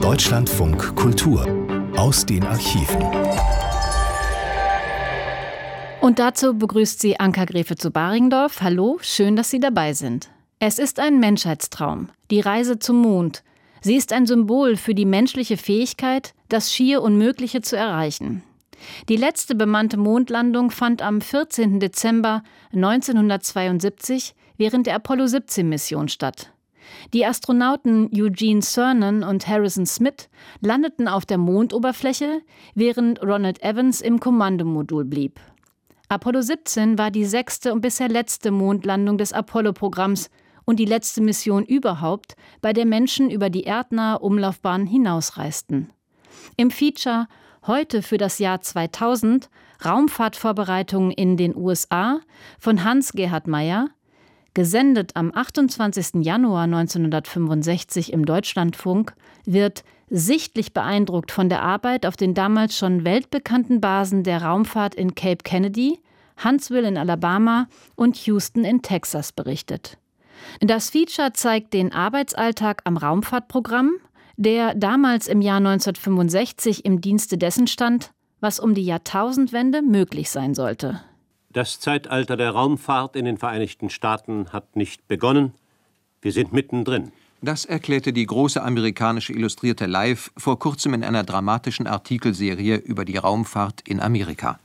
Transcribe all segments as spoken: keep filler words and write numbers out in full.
Deutschlandfunk Kultur aus den Archiven. Und dazu begrüßt sie Anka Gräfe zu Baringdorf. Hallo, schön, dass Sie dabei sind. Es ist ein Menschheitstraum, die Reise zum Mond. Sie ist ein Symbol für die menschliche Fähigkeit, das schier Unmögliche zu erreichen. Die letzte bemannte Mondlandung fand am vierzehnten Dezember neunzehnhundertzweiundsiebzig während der Apollo siebzehn Mission statt. Die Astronauten Eugene Cernan und Harrison Smith landeten auf der Mondoberfläche, während Ronald Evans im Kommandomodul blieb. Apollo siebzehn war die sechste und bisher letzte Mondlandung des Apollo-Programms und die letzte Mission überhaupt, bei der Menschen über die erdnahe Umlaufbahn hinausreisten. Im Feature Heute für das Jahr zweitausend, Raumfahrtvorbereitungen in den U S A von Hans-Gerhard Meyer, gesendet am achtundzwanzigsten Januar neunzehnhundertfünfundsechzig im Deutschlandfunk, wird sichtlich beeindruckt von der Arbeit auf den damals schon weltbekannten Basen der Raumfahrt in Cape Kennedy, Huntsville in Alabama und Houston in Texas berichtet. Das Feature zeigt den Arbeitsalltag am Raumfahrtprogramm, der damals im Jahr neunzehnhundertfünfundsechzig im Dienste dessen stand, was um die Jahrtausendwende möglich sein sollte. Das Zeitalter der Raumfahrt in den Vereinigten Staaten hat nicht begonnen. Wir sind mittendrin. Das erklärte die große amerikanische Illustrierte Live vor kurzem in einer dramatischen Artikelserie über die Raumfahrt in Amerika.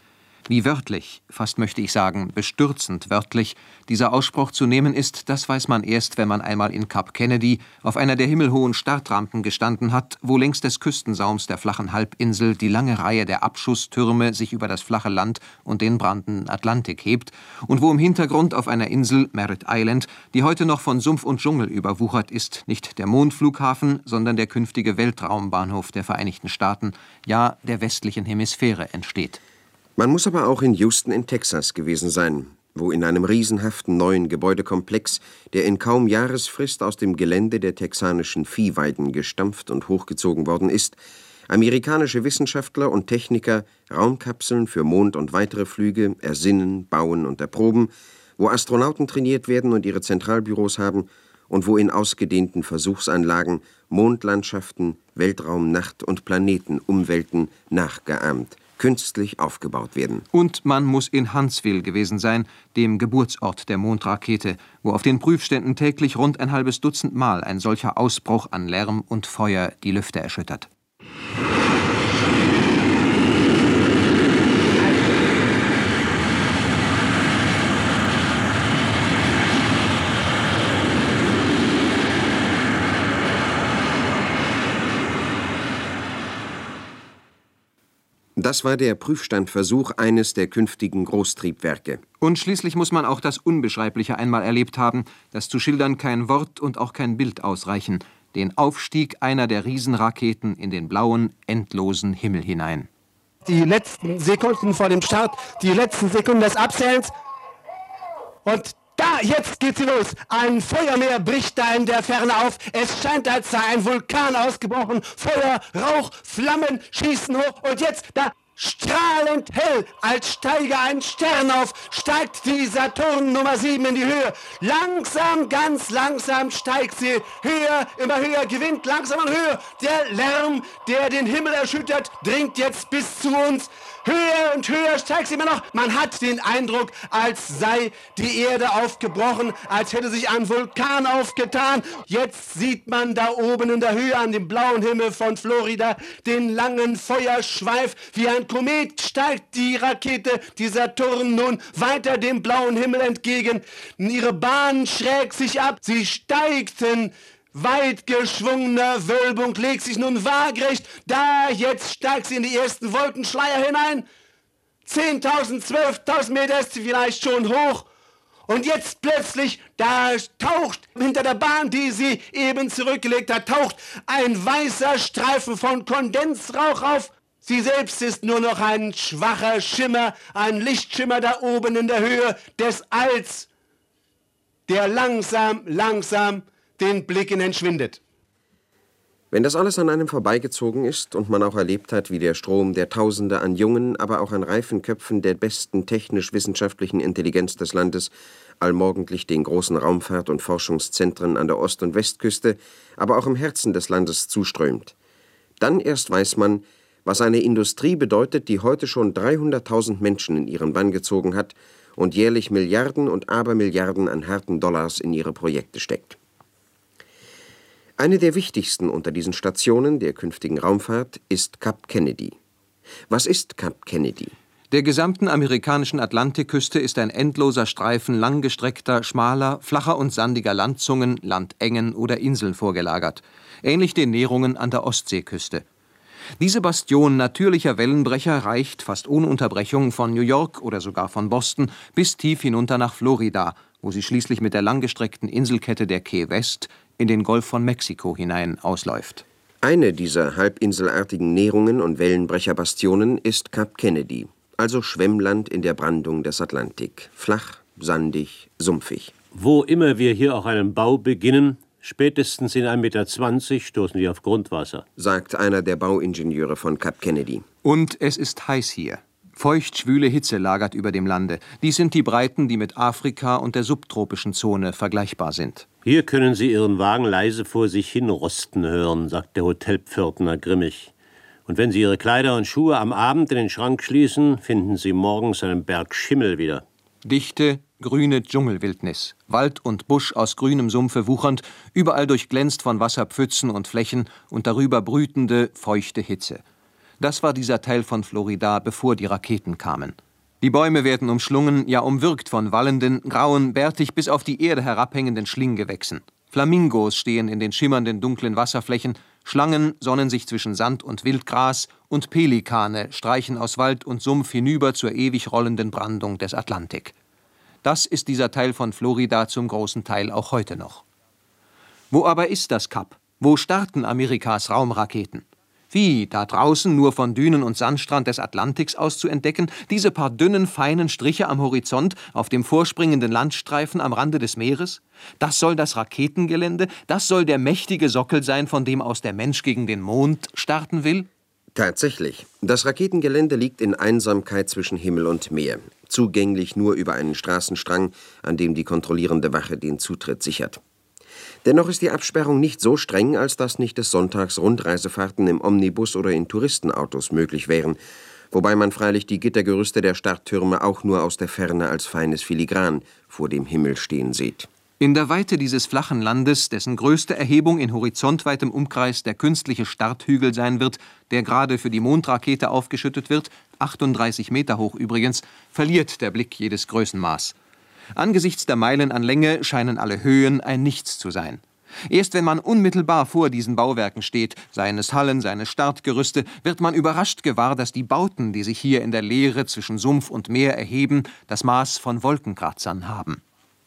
Wie wörtlich, fast möchte ich sagen bestürzend wörtlich, dieser Ausspruch zu nehmen ist, das weiß man erst, wenn man einmal in Kap Kennedy auf einer der himmelhohen Startrampen gestanden hat, wo längs des Küstensaums der flachen Halbinsel die lange Reihe der Abschusstürme sich über das flache Land und den brandenden Atlantik hebt und wo im Hintergrund auf einer Insel, Merritt Island, die heute noch von Sumpf und Dschungel überwuchert ist, nicht der Mondflughafen, sondern der künftige Weltraumbahnhof der Vereinigten Staaten, ja der westlichen Hemisphäre entsteht. Man muss aber auch in Houston in Texas gewesen sein, wo in einem riesenhaften neuen Gebäudekomplex, der in kaum Jahresfrist aus dem Gelände der texanischen Viehweiden gestampft und hochgezogen worden ist, amerikanische Wissenschaftler und Techniker Raumkapseln für Mond und weitere Flüge ersinnen, bauen und erproben, wo Astronauten trainiert werden und ihre Zentralbüros haben und wo in ausgedehnten Versuchsanlagen Mondlandschaften, Weltraumnacht und Planetenumwelten nachgeahmt, künstlich aufgebaut werden. Und man muss in Huntsville gewesen sein, dem Geburtsort der Mondrakete, wo auf den Prüfständen täglich rund ein halbes Dutzend Mal ein solcher Ausbruch an Lärm und Feuer die Lüfte erschüttert. Das war der Prüfstandversuch eines der künftigen Großtriebwerke. Und schließlich muss man auch das Unbeschreibliche einmal erlebt haben, das zu schildern kein Wort und auch kein Bild ausreichen, den Aufstieg einer der Riesenraketen in den blauen, endlosen Himmel hinein. Die letzten Sekunden vor dem Start, die letzten Sekunden des Abzählens und da, jetzt geht sie los. Ein Feuermeer bricht da in der Ferne auf. Es scheint, als sei ein Vulkan ausgebrochen. Feuer, Rauch, Flammen schießen hoch. Und jetzt, da strahlend hell, als steige ein Stern auf, steigt die Saturn Nummer sieben in die Höhe. Langsam, ganz langsam steigt sie. Höher, immer höher, gewinnt langsam an Höhe. Der Lärm, der den Himmel erschüttert, dringt jetzt bis zu uns. Höher und höher steigt sie immer noch. Man hat den Eindruck, als sei die Erde aufgebrochen, als hätte sich ein Vulkan aufgetan. Jetzt sieht man da oben in der Höhe an dem blauen Himmel von Florida den langen Feuerschweif. Wie ein Komet steigt die Rakete, die Saturn, nun weiter dem blauen Himmel entgegen. Ihre Bahn schrägt sich ab. Sie steigt in weit geschwungener Wölbung, legt sich nun waagerecht. Da, jetzt steigt sie in die ersten Wolkenschleier hinein. zehntausend, zwölftausend Meter ist sie vielleicht schon hoch. Und jetzt plötzlich, da taucht hinter der Bahn, die sie eben zurückgelegt hat, taucht ein weißer Streifen von Kondensrauch auf. Sie selbst ist nur noch ein schwacher Schimmer, ein Lichtschimmer da oben in der Höhe des Alls, der langsam, langsam den Blicken entschwindet. Wenn das alles an einem vorbeigezogen ist und man auch erlebt hat, wie der Strom der Tausende an jungen, aber auch an reifen Köpfen der besten technisch-wissenschaftlichen Intelligenz des Landes allmorgendlich den großen Raumfahrt- und Forschungszentren an der Ost- und Westküste, aber auch im Herzen des Landes zuströmt, dann erst weiß man, was eine Industrie bedeutet, die heute schon dreihunderttausend Menschen in ihren Bann gezogen hat und jährlich Milliarden und Abermilliarden an harten Dollars in ihre Projekte steckt. Eine der wichtigsten unter diesen Stationen der künftigen Raumfahrt ist Kap Kennedy. Was ist Kap Kennedy? Der gesamten amerikanischen Atlantikküste ist ein endloser Streifen langgestreckter, schmaler, flacher und sandiger Landzungen, Landengen oder Inseln vorgelagert, ähnlich den Näherungen an der Ostseeküste. Diese Bastion natürlicher Wellenbrecher reicht fast ohne Unterbrechung von New York oder sogar von Boston bis tief hinunter nach Florida, wo sie schließlich mit der langgestreckten Inselkette der Key West in den Golf von Mexiko hinein ausläuft. Eine dieser halbinselartigen Nährungen und Wellenbrecherbastionen ist Kap Kennedy, also Schwemmland in der Brandung des Atlantik. Flach, sandig, sumpfig. Wo immer wir hier auch einen Bau beginnen, spätestens in ein Meter zwanzig stoßen wir auf Grundwasser, sagt einer der Bauingenieure von Kap Kennedy. Und es ist heiß hier. Feuchtschwüle Hitze lagert über dem Lande. Dies sind die Breiten, die mit Afrika und der subtropischen Zone vergleichbar sind. Hier können Sie Ihren Wagen leise vor sich hin rosten hören, sagt der Hotelpförtner grimmig. Und wenn Sie Ihre Kleider und Schuhe am Abend in den Schrank schließen, finden Sie morgens einen Berg Schimmel wieder. Dichte, grüne Dschungelwildnis. Wald und Busch aus grünem Sumpfe wuchernd, überall durchglänzt von Wasserpfützen und Flächen und darüber brütende, feuchte Hitze. Das war dieser Teil von Florida, bevor die Raketen kamen. Die Bäume werden umschlungen, ja umwirkt von wallenden, grauen, bärtig bis auf die Erde herabhängenden Schlinggewächsen. Flamingos stehen in den schimmernden, dunklen Wasserflächen, Schlangen sonnen sich zwischen Sand und Wildgras und Pelikane streichen aus Wald und Sumpf hinüber zur ewig rollenden Brandung des Atlantik. Das ist dieser Teil von Florida zum großen Teil auch heute noch. Wo aber ist das Kap? Wo starten Amerikas Raumraketen? Wie, da draußen nur von Dünen und Sandstrand des Atlantiks aus zu entdecken, diese paar dünnen, feinen Striche am Horizont auf dem vorspringenden Landstreifen am Rande des Meeres? Das soll das Raketengelände, das soll der mächtige Sockel sein, von dem aus der Mensch gegen den Mond starten will? Tatsächlich. Das Raketengelände liegt in Einsamkeit zwischen Himmel und Meer, zugänglich nur über einen Straßenstrang, an dem die kontrollierende Wache den Zutritt sichert. Dennoch ist die Absperrung nicht so streng, als dass nicht des Sonntags Rundreisefahrten im Omnibus oder in Touristenautos möglich wären, wobei man freilich die Gittergerüste der Starttürme auch nur aus der Ferne als feines Filigran vor dem Himmel stehen sieht. In der Weite dieses flachen Landes, dessen größte Erhebung in horizontweitem Umkreis der künstliche Starthügel sein wird, der gerade für die Mondrakete aufgeschüttet wird, achtunddreißig Meter hoch übrigens, verliert der Blick jedes Größenmaß. Angesichts der Meilen an Länge scheinen alle Höhen ein Nichts zu sein. Erst wenn man unmittelbar vor diesen Bauwerken steht, seien es Hallen, seien es Startgerüste, wird man überrascht gewahr, dass die Bauten, die sich hier in der Leere zwischen Sumpf und Meer erheben, das Maß von Wolkenkratzern haben.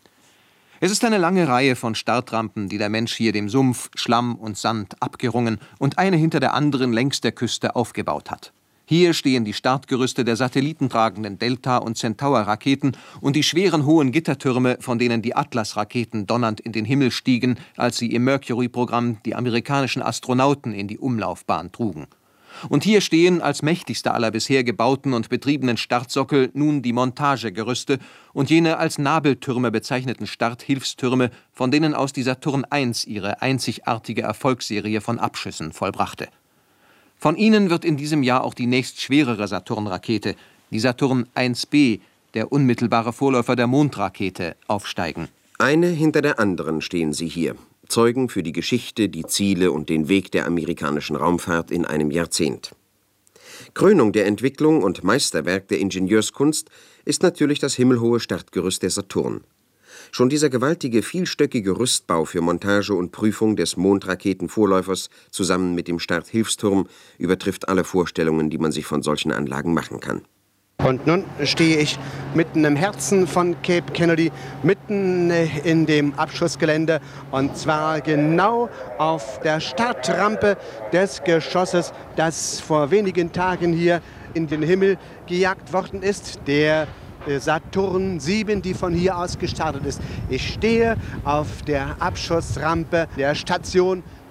Es ist eine lange Reihe von Startrampen, die der Mensch hier dem Sumpf, Schlamm und Sand abgerungen und eine hinter der anderen längs der Küste aufgebaut hat. Hier stehen die Startgerüste der satellitentragenden Delta- und Centaur-Raketen und die schweren hohen Gittertürme, von denen die Atlas-Raketen donnernd in den Himmel stiegen, als sie im Mercury-Programm die amerikanischen Astronauten in die Umlaufbahn trugen. Und hier stehen als mächtigste aller bisher gebauten und betriebenen Startsockel nun die Montagegerüste und jene als Nabeltürme bezeichneten Starthilfstürme, von denen aus die Saturn eins ihre einzigartige Erfolgsserie von Abschüssen vollbrachte. Von ihnen wird in diesem Jahr auch die nächstschwerere Saturn-Rakete, die Saturn eins B, der unmittelbare Vorläufer der Mondrakete, aufsteigen. Eine hinter der anderen stehen sie hier, Zeugen für die Geschichte, die Ziele und den Weg der amerikanischen Raumfahrt in einem Jahrzehnt. Krönung der Entwicklung und Meisterwerk der Ingenieurskunst ist natürlich das himmelhohe Startgerüst der Saturn. Schon dieser gewaltige, vielstöckige Rüstbau für Montage und Prüfung des Mondraketenvorläufers zusammen mit dem Starthilfsturm übertrifft alle Vorstellungen, die man sich von solchen Anlagen machen kann. Und nun stehe ich mitten im Herzen von Cape Kennedy, mitten in dem Abschussgelände, und zwar genau auf der Startrampe des Geschosses, das vor wenigen Tagen hier in den Himmel gejagt worden ist, der Saturn sieben, die von hier aus gestartet ist. Ich stehe auf der Abschussrampe der Station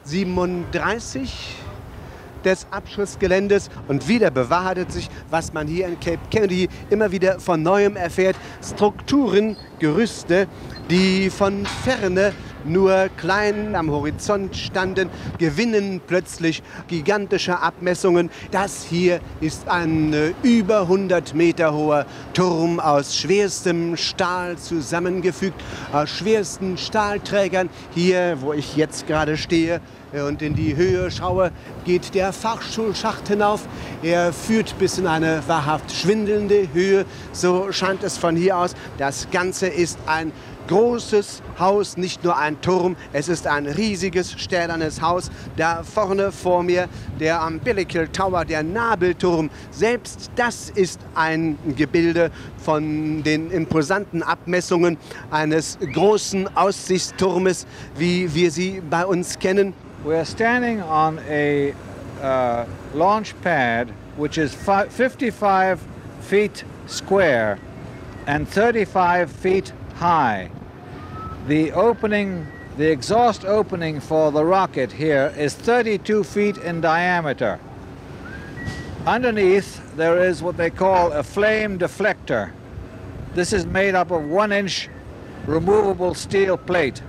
siebenunddreißig des Abschussgeländes und wieder bewahrheitet sich, was man hier in Cape Kennedy immer wieder von Neuem erfährt. Strukturen, Gerüste, die von Ferne nur klein am Horizont standen, gewinnen plötzlich gigantische Abmessungen. Das hier ist ein äh, über hundert Meter hoher Turm aus schwerstem Stahl zusammengefügt, aus schwersten Stahlträgern. Hier, wo ich jetzt gerade stehe und in die Höhe schaue, geht der Fahrstuhlschacht hinauf. Er führt bis in eine wahrhaft schwindelnde Höhe. So scheint es von hier aus. Das Ganze ist ein großes Haus, nicht nur ein Turm, es ist ein riesiges, stählernes Haus. Da vorne vor mir der Umbilical Tower, der Nabelturm, selbst das ist ein Gebilde von den imposanten Abmessungen eines großen Aussichtsturmes, wie wir sie bei uns kennen. We are standing on a uh, launch pad which is fifty-five feet square and thirty-five feet high. The opening, the exhaust opening for the rocket here is thirty-two feet in diameter. Underneath there is what they call a flame deflector. This is made up of one inch removable steel plate.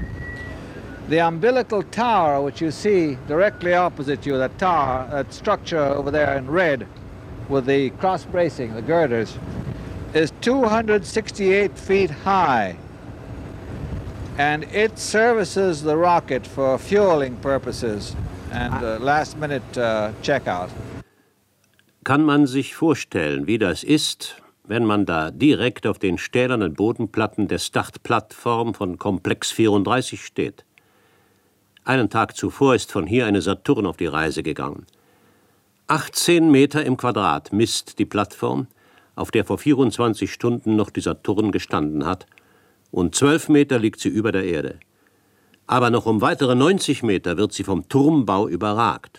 The umbilical tower, which you see directly opposite you, that tower, that structure over there in red with the cross bracing, the girders, is two hundred sixty-eight feet high. And it services the rocket for fueling purposes and uh, last-minute uh, checkout. Kann man sich vorstellen, wie das ist, wenn man da direkt auf den stählernen Bodenplatten der Startplattform von Komplex vierunddreißig steht? Einen Tag zuvor ist von hier eine Saturn auf die Reise gegangen. achtzehn Meter im Quadrat misst die Plattform, auf der vor vierundzwanzig Stunden noch die Saturn gestanden hat, und zwölf Meter liegt sie über der Erde. Aber noch um weitere neunzig Meter wird sie vom Turmbau überragt.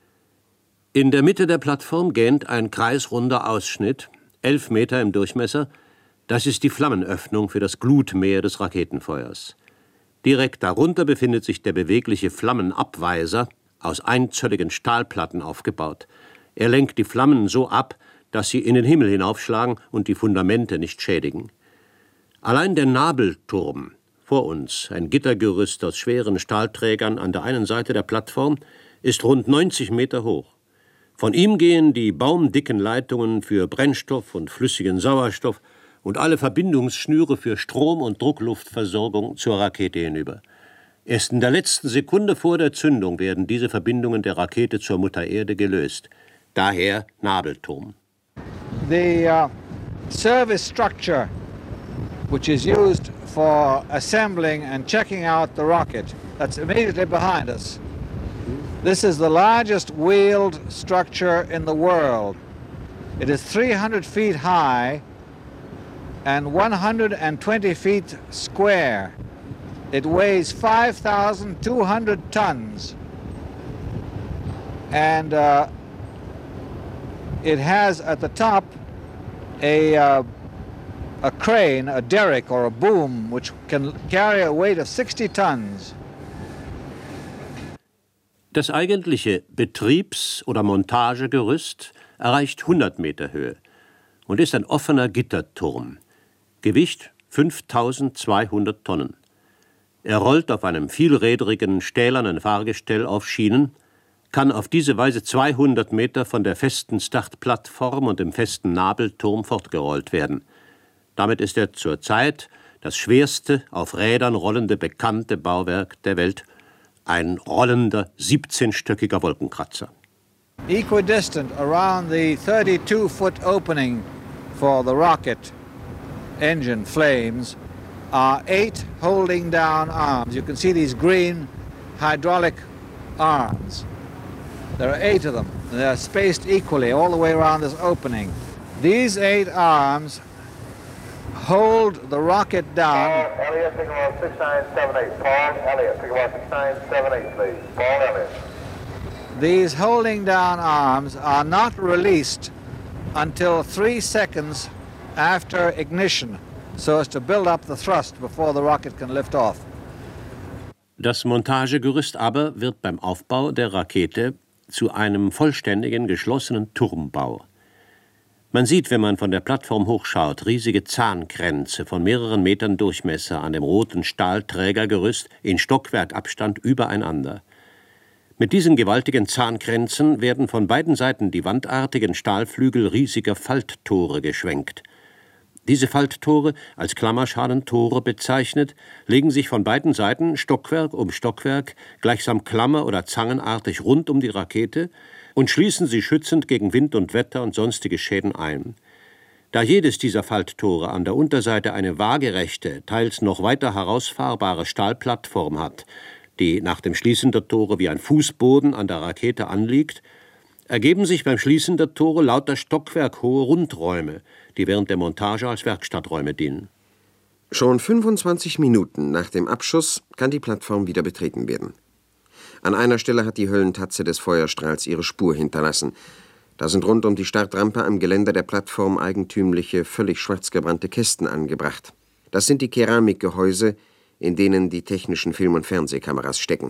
In der Mitte der Plattform gähnt ein kreisrunder Ausschnitt, elf Meter im Durchmesser. Das ist die Flammenöffnung für das Glutmeer des Raketenfeuers. Direkt darunter befindet sich der bewegliche Flammenabweiser, aus einzölligen Stahlplatten aufgebaut. Er lenkt die Flammen so ab, dass sie in den Himmel hinaufschlagen und die Fundamente nicht schädigen. Allein der Nabelturm, vor uns ein Gittergerüst aus schweren Stahlträgern an der einen Seite der Plattform, ist rund neunzig Meter hoch. Von ihm gehen die baumdicken Leitungen für Brennstoff und flüssigen Sauerstoff und alle Verbindungsschnüre für Strom- und Druckluftversorgung zur Rakete hinüber. Erst in der letzten Sekunde vor der Zündung werden diese Verbindungen der Rakete zur Mutter Erde gelöst. Daher Nabelturm. The uh, service structure, which is used for assembling and checking out the rocket, that's immediately behind us. This is the largest wheeled structure in the world. It is three hundred feet high and one hundred twenty feet square. It weighs five thousand two hundred tons. And uh, it has at the top a, uh, a crane, a derrick or a boom, which can carry a weight of sixty tons. Das eigentliche Betriebs- oder Montagegerüst erreicht hundert Meter Höhe und ist ein offener Gitterturm. Gewicht fünftausendzweihundert Tonnen. Er rollt auf einem vielrädrigen stählernen Fahrgestell auf Schienen, kann auf diese Weise zweihundert Meter von der festen Startplattform und dem festen Nabelturm fortgerollt werden. Damit ist er zurzeit das schwerste, auf Rädern rollende bekannte Bauwerk der Welt, ein rollender, siebzehnstöckiger Wolkenkratzer. Equidistant around the thirty-two foot opening for the rocket engine flames are eight holding down arms. You can see these green hydraulic arms. There are eight of them. They're spaced equally all the way around this opening. These eight arms hold the rocket down. Paul Elliott, signal six nine seven eight. Paul Elliott, signal six nine seven eight, please. Paul Elliott. These holding down arms are not released until three seconds after ignition, so as to build up the thrust before the rocket can lift off. Das Montagegerüst aber wird beim Aufbau der Rakete zu einem vollständigen, geschlossenen Turmbau. Man sieht, wenn man von der Plattform hochschaut, riesige Zahnkränze von mehreren Metern Durchmesser an dem roten Stahlträgergerüst in Stockwerkabstand übereinander. Mit diesen gewaltigen Zahnkränzen werden von beiden Seiten die wandartigen Stahlflügel riesiger Falttore geschwenkt. Diese Falttore, als Klammerschalenentore bezeichnet, legen sich von beiden Seiten Stockwerk um Stockwerk gleichsam klammer- oder zangenartig rund um die Rakete und schließen sie schützend gegen Wind und Wetter und sonstige Schäden ein. Da jedes dieser Falttore an der Unterseite eine waagerechte, teils noch weiter herausfahrbare Stahlplattform hat, die nach dem Schließen der Tore wie ein Fußboden an der Rakete anliegt, ergeben sich beim Schließen der Tore lauter stockwerkhohe Rundräume, die während der Montage als Werkstatträume dienen. Schon fünfundzwanzig Minuten nach dem Abschuss kann die Plattform wieder betreten werden. An einer Stelle hat die Höllentatze des Feuerstrahls ihre Spur hinterlassen. Da sind rund um die Startrampe am Geländer der Plattform eigentümliche, völlig schwarz gebrannte Kästen angebracht. Das sind die Keramikgehäuse, in denen die technischen Film- und Fernsehkameras stecken.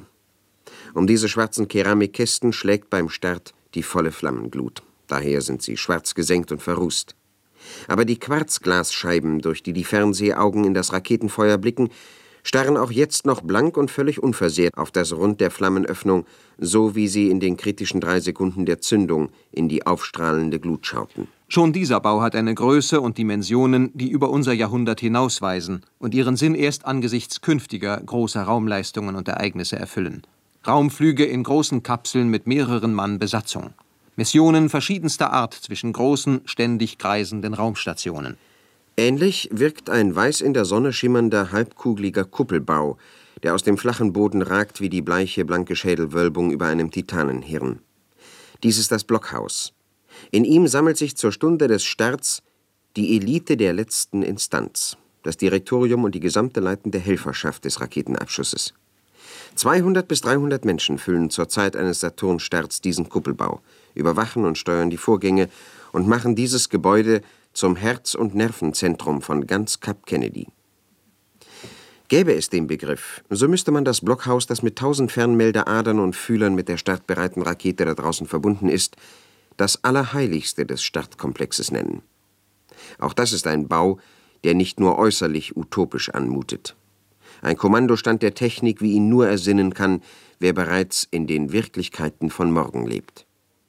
Um diese schwarzen Keramikkästen schlägt beim Start die volle Flammenglut. Daher sind sie schwarz gesenkt und verrußt. Aber die Quarzglasscheiben, durch die die Fernsehaugen in das Raketenfeuer blicken, starren auch jetzt noch blank und völlig unversehrt auf das Rund der Flammenöffnung, so wie sie in den kritischen drei Sekunden der Zündung in die aufstrahlende Glut schauten. Schon dieser Bau hat eine Größe und Dimensionen, die über unser Jahrhundert hinausweisen und ihren Sinn erst angesichts künftiger großer Raumleistungen und Ereignisse erfüllen. Raumflüge in großen Kapseln mit mehreren Mann Besatzung. Missionen verschiedenster Art zwischen großen, ständig kreisenden Raumstationen. Ähnlich wirkt ein weiß in der Sonne schimmernder, halbkugeliger Kuppelbau, der aus dem flachen Boden ragt wie die bleiche, blanke Schädelwölbung über einem Titanenhirn. Dies ist das Blockhaus. In ihm sammelt sich zur Stunde des Starts die Elite der letzten Instanz, das Direktorium und die gesamte leitende Helferschaft des Raketenabschusses. zweihundert bis dreihundert Menschen füllen zur Zeit eines Saturn-Starts diesen Kuppelbau, überwachen und steuern die Vorgänge und machen dieses Gebäude zum Herz- und Nervenzentrum von ganz Kap Kennedy. Gäbe es den Begriff, so müsste man das Blockhaus, das mit tausend Fernmeldeadern und Fühlern mit der startbereiten Rakete da draußen verbunden ist, das Allerheiligste des Startkomplexes nennen. Auch das ist ein Bau, der nicht nur äußerlich utopisch anmutet. Ein Kommandostand der Technik, wie ihn nur ersinnen kann, wer bereits in den Wirklichkeiten von morgen lebt.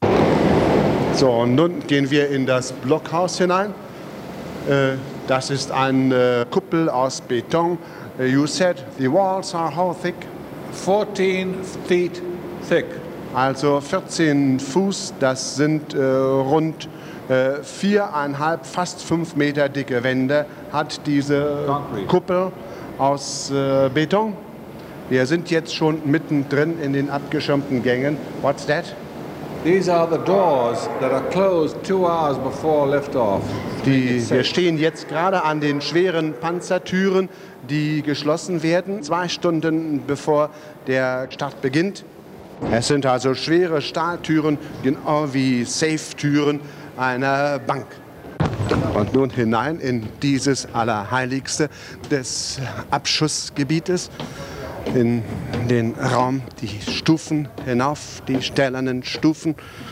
So, und nun gehen wir in das Blockhaus hinein. Äh, das ist eine Kuppel aus Beton. Uh, you said the walls are how thick? fourteen feet thick. Also vierzehn Fuß, das sind äh, rund äh, viereinhalb, fast fünf Meter dicke Wände, hat diese Concrete. Kuppel aus äh, Beton. Wir sind jetzt schon mittendrin in den abgeschirmten Gängen. What's that? These are the doors that are closed two hours before liftoff. Die, wir stehen jetzt gerade an den schweren Panzertüren, die geschlossen werden, zwei Stunden bevor der Start beginnt. Es sind also schwere Stahltüren, genau wie Safe-Türen einer Bank. Und nun hinein in dieses Allerheiligste des Abschussgebietes, in den Raum, die Stufen hinauf, die stählernen Stufen.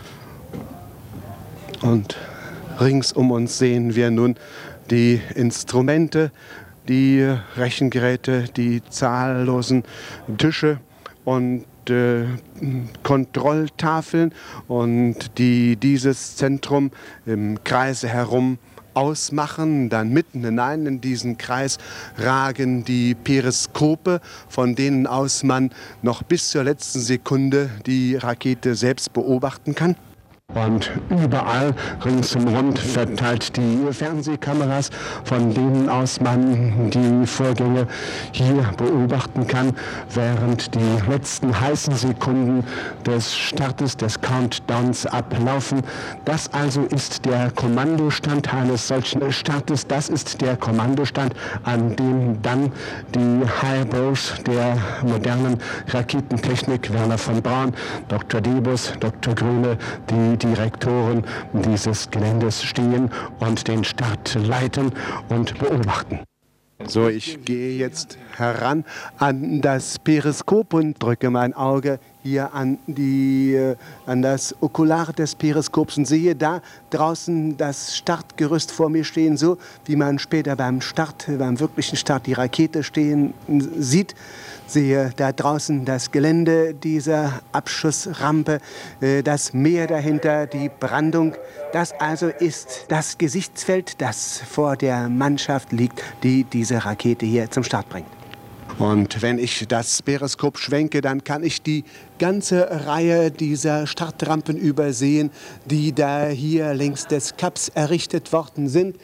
Und rings um uns sehen wir nun die Instrumente, die Rechengeräte, die zahllosen Tische und äh, Kontrolltafeln, und die dieses Zentrum im Kreise herum ausmachen. Dann mitten hinein in diesen Kreis ragen die Periskope, von denen aus man noch bis zur letzten Sekunde die Rakete selbst beobachten kann. Und überall ringsumrund verteilt die Fernsehkameras, von denen aus man die Vorgänge hier beobachten kann, während die letzten heißen Sekunden des Startes, des Countdowns ablaufen. Das also ist der Kommandostand eines solchen Startes. Das ist der Kommandostand, an dem dann die High-Bros der modernen Raketentechnik, Werner von Braun, Doktor Debus, Doktor Grüne, die Direktoren dieses Geländes stehen und den Start leiten und beobachten. So, ich gehe jetzt heran an das Periskop und drücke mein Auge hier an, die, äh, an das Okular des Periskops und sehe da draußen das Startgerüst vor mir stehen, so wie man später beim Start, beim wirklichen Start die Rakete stehen sieht. Sehe da draußen das Gelände dieser Abschussrampe, äh, das Meer dahinter, die Brandung. Das also ist das Gesichtsfeld, das vor der Mannschaft liegt, die diese Rakete hier zum Start bringt. Und wenn ich das Periskop schwenke, dann kann ich die ganze Reihe dieser Startrampen übersehen, die da hier längs des Kaps errichtet worden sind.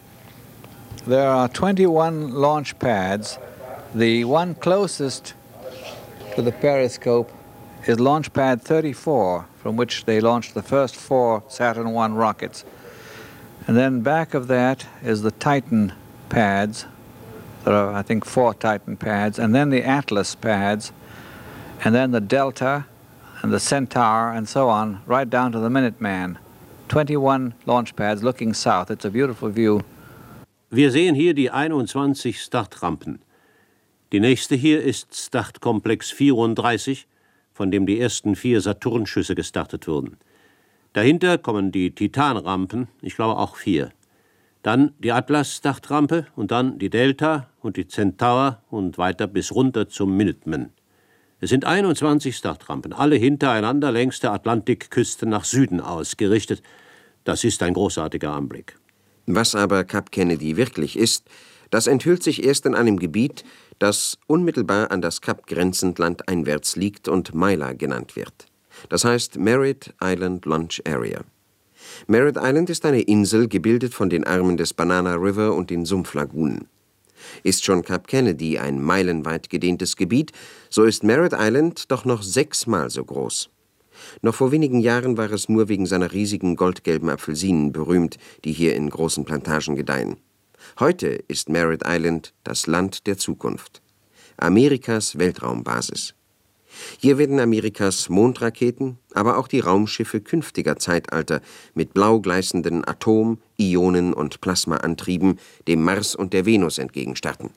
There are twenty-one launch pads. The one closest to the periscope is launch pad thirty-four, from which they launched the first four Saturn one rockets. And then back of that is the Titan pads. There are, I think, four Titan pads, and then the Atlas pads, and then the Delta and the Centaur and so on, right down to the Minuteman. twenty-one launch pads looking south. It's a beautiful view. Wir sehen hier die einundzwanzig Startrampen. Die nächste hier ist Startkomplex vierunddreißig, von dem die ersten vier Saturnschüsse gestartet wurden. Dahinter kommen die Titanrampen, ich glaube auch vier. Dann die Atlas-Startrampe und dann die Delta und die Centaur und weiter bis runter zum Minuteman. Es sind einundzwanzig Startrampen, alle hintereinander längs der Atlantikküste nach Süden ausgerichtet. Das ist ein großartiger Anblick. Was aber Kap Kennedy wirklich ist, das enthüllt sich erst in einem Gebiet, das unmittelbar an das Kap grenzend landeinwärts liegt und Myla genannt wird. Das heißt Merritt Island Launch Area. Merritt Island ist eine Insel, gebildet von den Armen des Banana River und den Sumpflagunen. Ist schon Kap Kennedy ein meilenweit gedehntes Gebiet, so ist Merritt Island doch noch sechsmal so groß. Noch vor wenigen Jahren war es nur wegen seiner riesigen goldgelben Apfelsinen berühmt, die hier in großen Plantagen gedeihen. Heute ist Merritt Island das Land der Zukunft. Amerikas Weltraumbasis. Hier werden Amerikas Mondraketen, aber auch die Raumschiffe künftiger Zeitalter mit blau gleißenden Atom-, Ionen- und Plasmaantrieben dem Mars und der Venus entgegenstarten.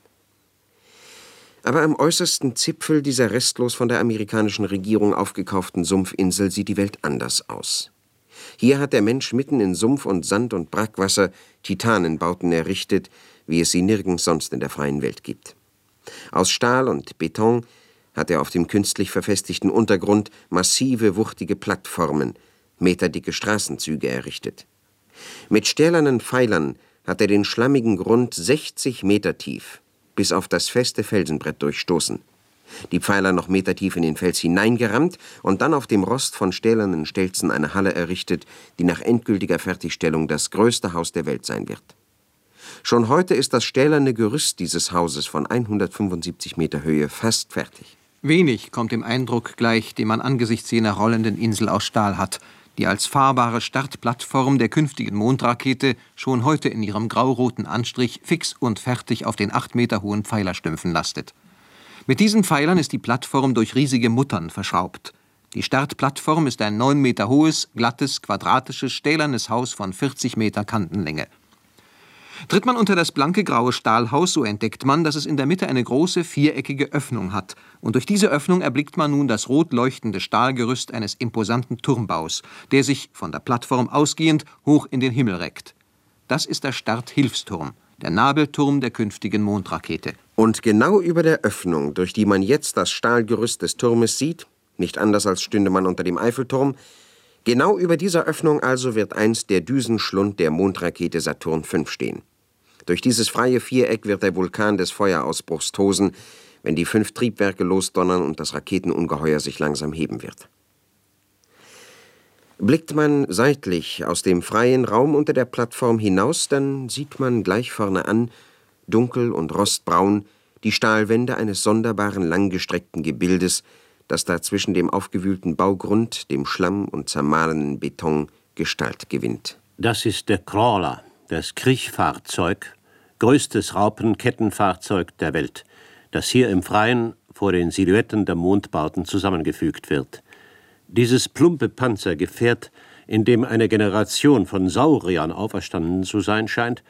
Aber am äußersten Zipfel dieser restlos von der amerikanischen Regierung aufgekauften Sumpfinsel sieht die Welt anders aus. Hier hat der Mensch mitten in Sumpf und Sand und Brackwasser Titanenbauten errichtet, wie es sie nirgends sonst in der freien Welt gibt. Aus Stahl und Beton hat er auf dem künstlich verfestigten Untergrund massive, wuchtige Plattformen, meterdicke Straßenzüge errichtet. Mit stählernen Pfeilern hat er den schlammigen Grund sechzig Meter tief bis auf das feste Felsenbrett durchstoßen. Die Pfeiler noch metertief in den Fels hineingerammt und dann auf dem Rost von stählernen Stelzen eine Halle errichtet, die nach endgültiger Fertigstellung das größte Haus der Welt sein wird. Schon heute ist das stählerne Gerüst dieses Hauses von hundertfünfundsiebzig Meter Höhe fast fertig. Wenig kommt dem Eindruck gleich, den man angesichts jener rollenden Insel aus Stahl hat, die als fahrbare Startplattform der künftigen Mondrakete schon heute in ihrem grauroten Anstrich fix und fertig auf den acht Meter hohen Pfeilerstümpfen lastet. Mit diesen Pfeilern ist die Plattform durch riesige Muttern verschraubt. Die Startplattform ist ein neun Meter hohes, glattes, quadratisches, stählernes Haus von vierzig Meter Kantenlänge. Tritt man unter das blanke graue Stahlhaus, so entdeckt man, dass es in der Mitte eine große viereckige Öffnung hat. Und durch diese Öffnung erblickt man nun das rot leuchtende Stahlgerüst eines imposanten Turmbaus, der sich, von der Plattform ausgehend, hoch in den Himmel reckt. Das ist der Starthilfsturm, der Nabelturm der künftigen Mondrakete. Und genau über der Öffnung, durch die man jetzt das Stahlgerüst des Turmes sieht, nicht anders als stünde man unter dem Eiffelturm, genau über dieser Öffnung also wird einst der Düsenschlund der Mondrakete Saturn fünf stehen. Durch dieses freie Viereck wird der Vulkan des Feuerausbruchs tosen, wenn die fünf Triebwerke losdonnern und das Raketenungeheuer sich langsam heben wird. Blickt man seitlich aus dem freien Raum unter der Plattform hinaus, dann sieht man gleich vorne an, dunkel und rostbraun, die Stahlwände eines sonderbaren, langgestreckten Gebildes, das da zwischen dem aufgewühlten Baugrund, dem Schlamm und zermahlenen Beton Gestalt gewinnt. Das ist der Crawler, das Kriechfahrzeug, größtes Raupenkettenfahrzeug der Welt, das hier im Freien vor den Silhouetten der Mondbauten zusammengefügt wird. Dieses plumpe Panzergefährt, in dem eine Generation von Sauriern auferstanden zu sein scheint,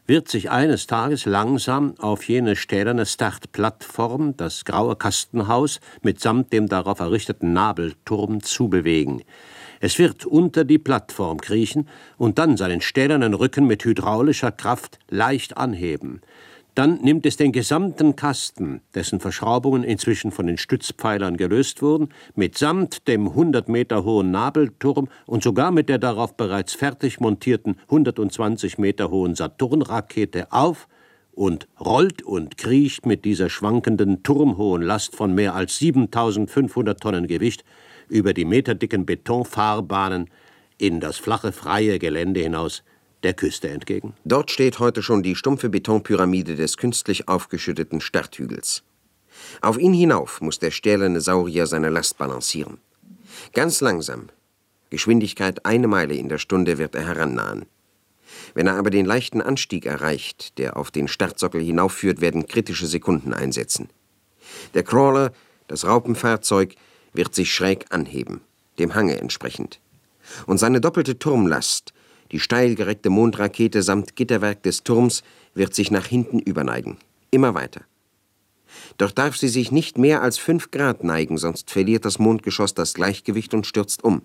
wird sich eines Tages langsam auf jene stählerne Startplattform, das graue Kastenhaus mitsamt dem darauf errichteten Nabelturm, zubewegen. Es wird unter die Plattform kriechen und dann seinen stählernen Rücken mit hydraulischer Kraft leicht anheben. Dann nimmt es den gesamten Kasten, dessen Verschraubungen inzwischen von den Stützpfeilern gelöst wurden, mitsamt dem hundert Meter hohen Nabelturm und sogar mit der darauf bereits fertig montierten hundertzwanzig Meter hohen Saturn-Rakete auf und rollt und kriecht mit dieser schwankenden, turmhohen Last von mehr als siebentausendfünfhundert Tonnen Gewicht über die meterdicken Betonfahrbahnen in das flache, freie Gelände hinaus der Küste entgegen. Dort steht heute schon die stumpfe Betonpyramide des künstlich aufgeschütteten Starthügels. Auf ihn hinauf muss der stählerne Saurier seine Last balancieren. Ganz langsam, Geschwindigkeit eine Meile in der Stunde, wird er herannahen. Wenn er aber den leichten Anstieg erreicht, der auf den Startsockel hinaufführt, werden kritische Sekunden einsetzen. Der Crawler, das Raupenfahrzeug, wird sich schräg anheben, dem Hange entsprechend. Und seine doppelte Turmlast, die steil gereckte Mondrakete samt Gitterwerk des Turms, wird sich nach hinten überneigen. Immer weiter. Doch darf sie sich nicht mehr als fünf Grad neigen, sonst verliert das Mondgeschoss das Gleichgewicht und stürzt um.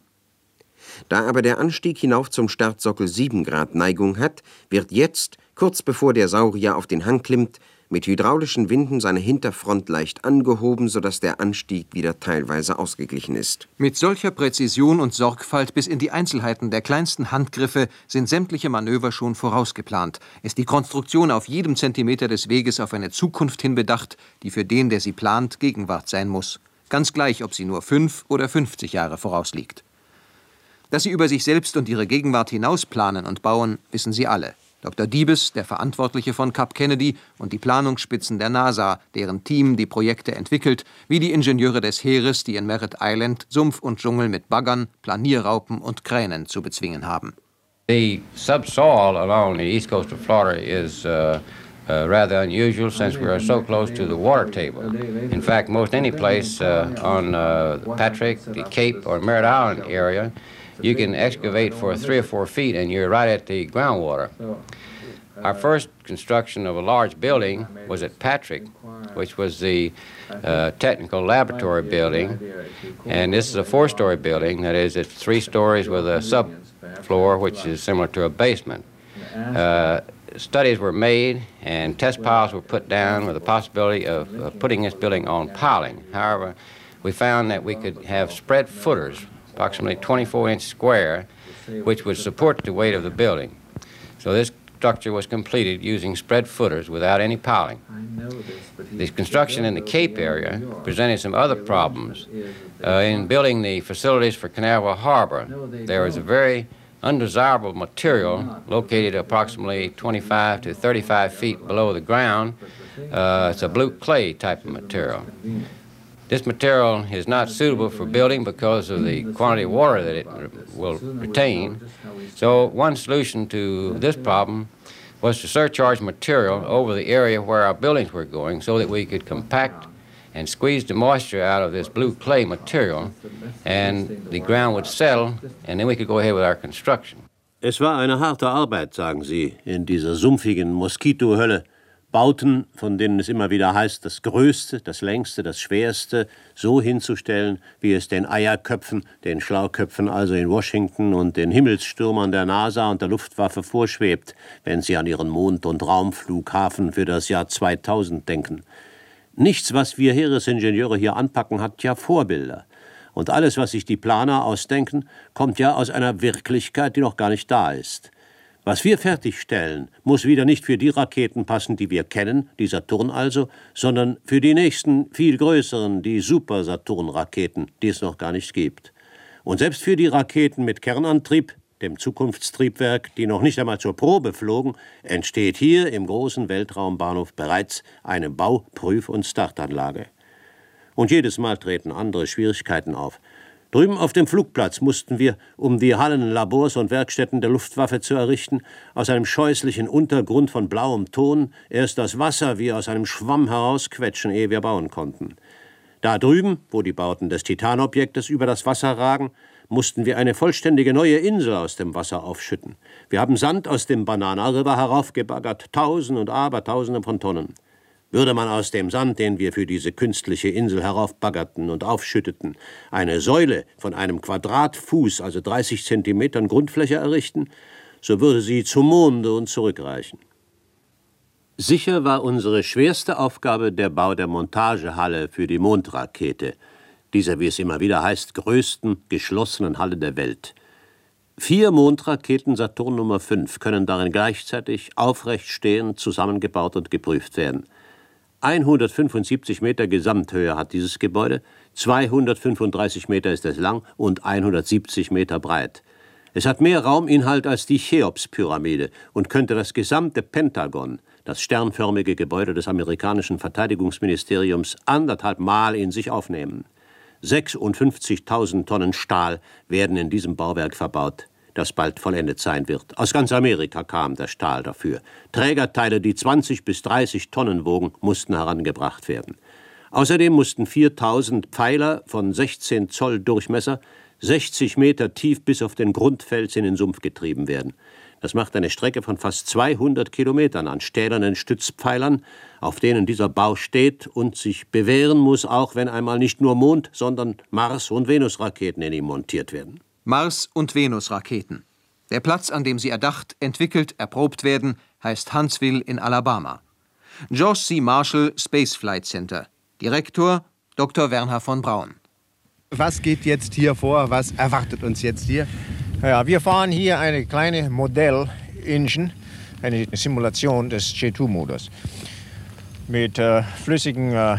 Da aber der Anstieg hinauf zum Startsockel sieben Grad Neigung hat, wird jetzt, kurz bevor der Saurier auf den Hang klimmt, mit hydraulischen Winden seine Hinterfront leicht angehoben, sodass der Anstieg wieder teilweise ausgeglichen ist. Mit solcher Präzision und Sorgfalt bis in die Einzelheiten der kleinsten Handgriffe sind sämtliche Manöver schon vorausgeplant. Ist die Konstruktion auf jedem Zentimeter des Weges auf eine Zukunft hin bedacht, die für den, der sie plant, Gegenwart sein muss. Ganz gleich, ob sie nur fünf oder fünfzig Jahre vorausliegt. Dass sie über sich selbst und ihre Gegenwart hinaus planen und bauen, wissen sie alle. Doktor Diebes, der Verantwortliche von Cap Kennedy, und die Planungsspitzen der NASA, deren Team die Projekte entwickelt, wie die Ingenieure des Heeres, die in Merritt Island Sumpf und Dschungel mit Baggern, Planierraupen und Kränen zu bezwingen haben. The subsoil along the east coast of Florida is uh, uh, rather unusual since we are so close to the water table. In fact, most any place uh, on uh, Patrick, the Cape, or Merritt Island area, you can excavate for three or four feet and you're right at the groundwater. Our first construction of a large building was at Patrick, which was the uh, technical laboratory building. And this is a four-story building. That is, it's three stories with a subfloor, which is similar to a basement. Uh, studies were made and test piles were put down with the possibility of uh, putting this building on piling. However, we found that we could have spread footers, approximately twenty-four inch square, which would support the weight of the building. So this structure was completed using spread footers without any piling. The construction in the Cape area presented some other problems. Uh, in building the facilities for Canaveral Harbor, there was a very undesirable material located approximately twenty-five to thirty-five feet below the ground. Uh, it's a blue clay type of material. This material is not suitable for building because of the quantity of water that it will retain. So one solution to this problem was to surcharge material over the area where our buildings were going so that we could compact and squeeze the moisture out of this blue clay material and the ground would settle and then we could go ahead with our construction. Es war eine harte Arbeit, sagen Sie, in dieser sumpfigen Moskitohölle. Bauten, von denen es immer wieder heißt, das Größte, das Längste, das Schwerste, so hinzustellen, wie es den Eierköpfen, den Schlauköpfen also in Washington und den Himmelsstürmern der NASA und der Luftwaffe vorschwebt, wenn sie an ihren Mond- und Raumflughafen für das Jahr zweitausend denken. Nichts, was wir Heeresingenieure hier anpacken, hat ja Vorbilder. Und alles, was sich die Planer ausdenken, kommt ja aus einer Wirklichkeit, die noch gar nicht da ist. Was wir fertigstellen, muss wieder nicht für die Raketen passen, die wir kennen, die Saturn also, sondern für die nächsten, viel größeren, die Super-Saturn-Raketen, die es noch gar nicht gibt. Und selbst für die Raketen mit Kernantrieb, dem Zukunftstriebwerk, die noch nicht einmal zur Probe flogen, entsteht hier im großen Weltraumbahnhof bereits eine Bau-, Prüf- und Startanlage. Und jedes Mal treten andere Schwierigkeiten auf. Drüben auf dem Flugplatz mussten wir, um die Hallen, Labors und Werkstätten der Luftwaffe zu errichten, aus einem scheußlichen Untergrund von blauem Ton erst das Wasser wie aus einem Schwamm herausquetschen, ehe wir bauen konnten. Da drüben, wo die Bauten des Titanobjektes über das Wasser ragen, mussten wir eine vollständige neue Insel aus dem Wasser aufschütten. Wir haben Sand aus dem Banana River heraufgebaggert, Tausende und Abertausende von Tonnen. Würde man aus dem Sand, den wir für diese künstliche Insel heraufbaggerten und aufschütteten, eine Säule von einem Quadratfuß, also dreißig Zentimetern Grundfläche errichten, so würde sie zum Monde und zurückreichen. Sicher war unsere schwerste Aufgabe der Bau der Montagehalle für die Mondrakete, dieser, wie es immer wieder heißt, größten geschlossenen Halle der Welt. Vier Mondraketen Saturn Nummer fünf können darin gleichzeitig aufrecht stehend zusammengebaut und geprüft werden. hundertfünfundsiebzig Meter Gesamthöhe hat dieses Gebäude, zweihundertfünfunddreißig Meter ist es lang und hundertsiebzig Meter breit. Es hat mehr Rauminhalt als die Cheops-Pyramide und könnte das gesamte Pentagon, das sternförmige Gebäude des amerikanischen Verteidigungsministeriums, anderthalb Mal in sich aufnehmen. sechsundfünfzigtausend Tonnen Stahl werden in diesem Bauwerk verbaut, das bald vollendet sein wird. Aus ganz Amerika kam der Stahl dafür. Trägerteile, die zwanzig bis dreißig Tonnen wogen, mussten herangebracht werden. Außerdem mussten viertausend Pfeiler von sechzehn Zoll Durchmesser, sechzig Meter tief bis auf den Grundfels in den Sumpf getrieben werden. Das macht eine Strecke von fast zweihundert Kilometern an stählernen Stützpfeilern, auf denen dieser Bau steht und sich bewähren muss, auch wenn einmal nicht nur Mond-, sondern Mars- und Venus-Raketen in ihm montiert werden. Mars- und Venus-Raketen. Der Platz, an dem sie erdacht, entwickelt, erprobt werden, heißt Huntsville in Alabama. George C. Marshall Space Flight Center. Direktor Doktor Wernher von Braun. Was geht jetzt hier vor? Was erwartet uns jetzt hier? Ja, wir fahren hier eine kleine Modell-Engine, eine Simulation des J zwei Motors mit äh, flüssigen äh,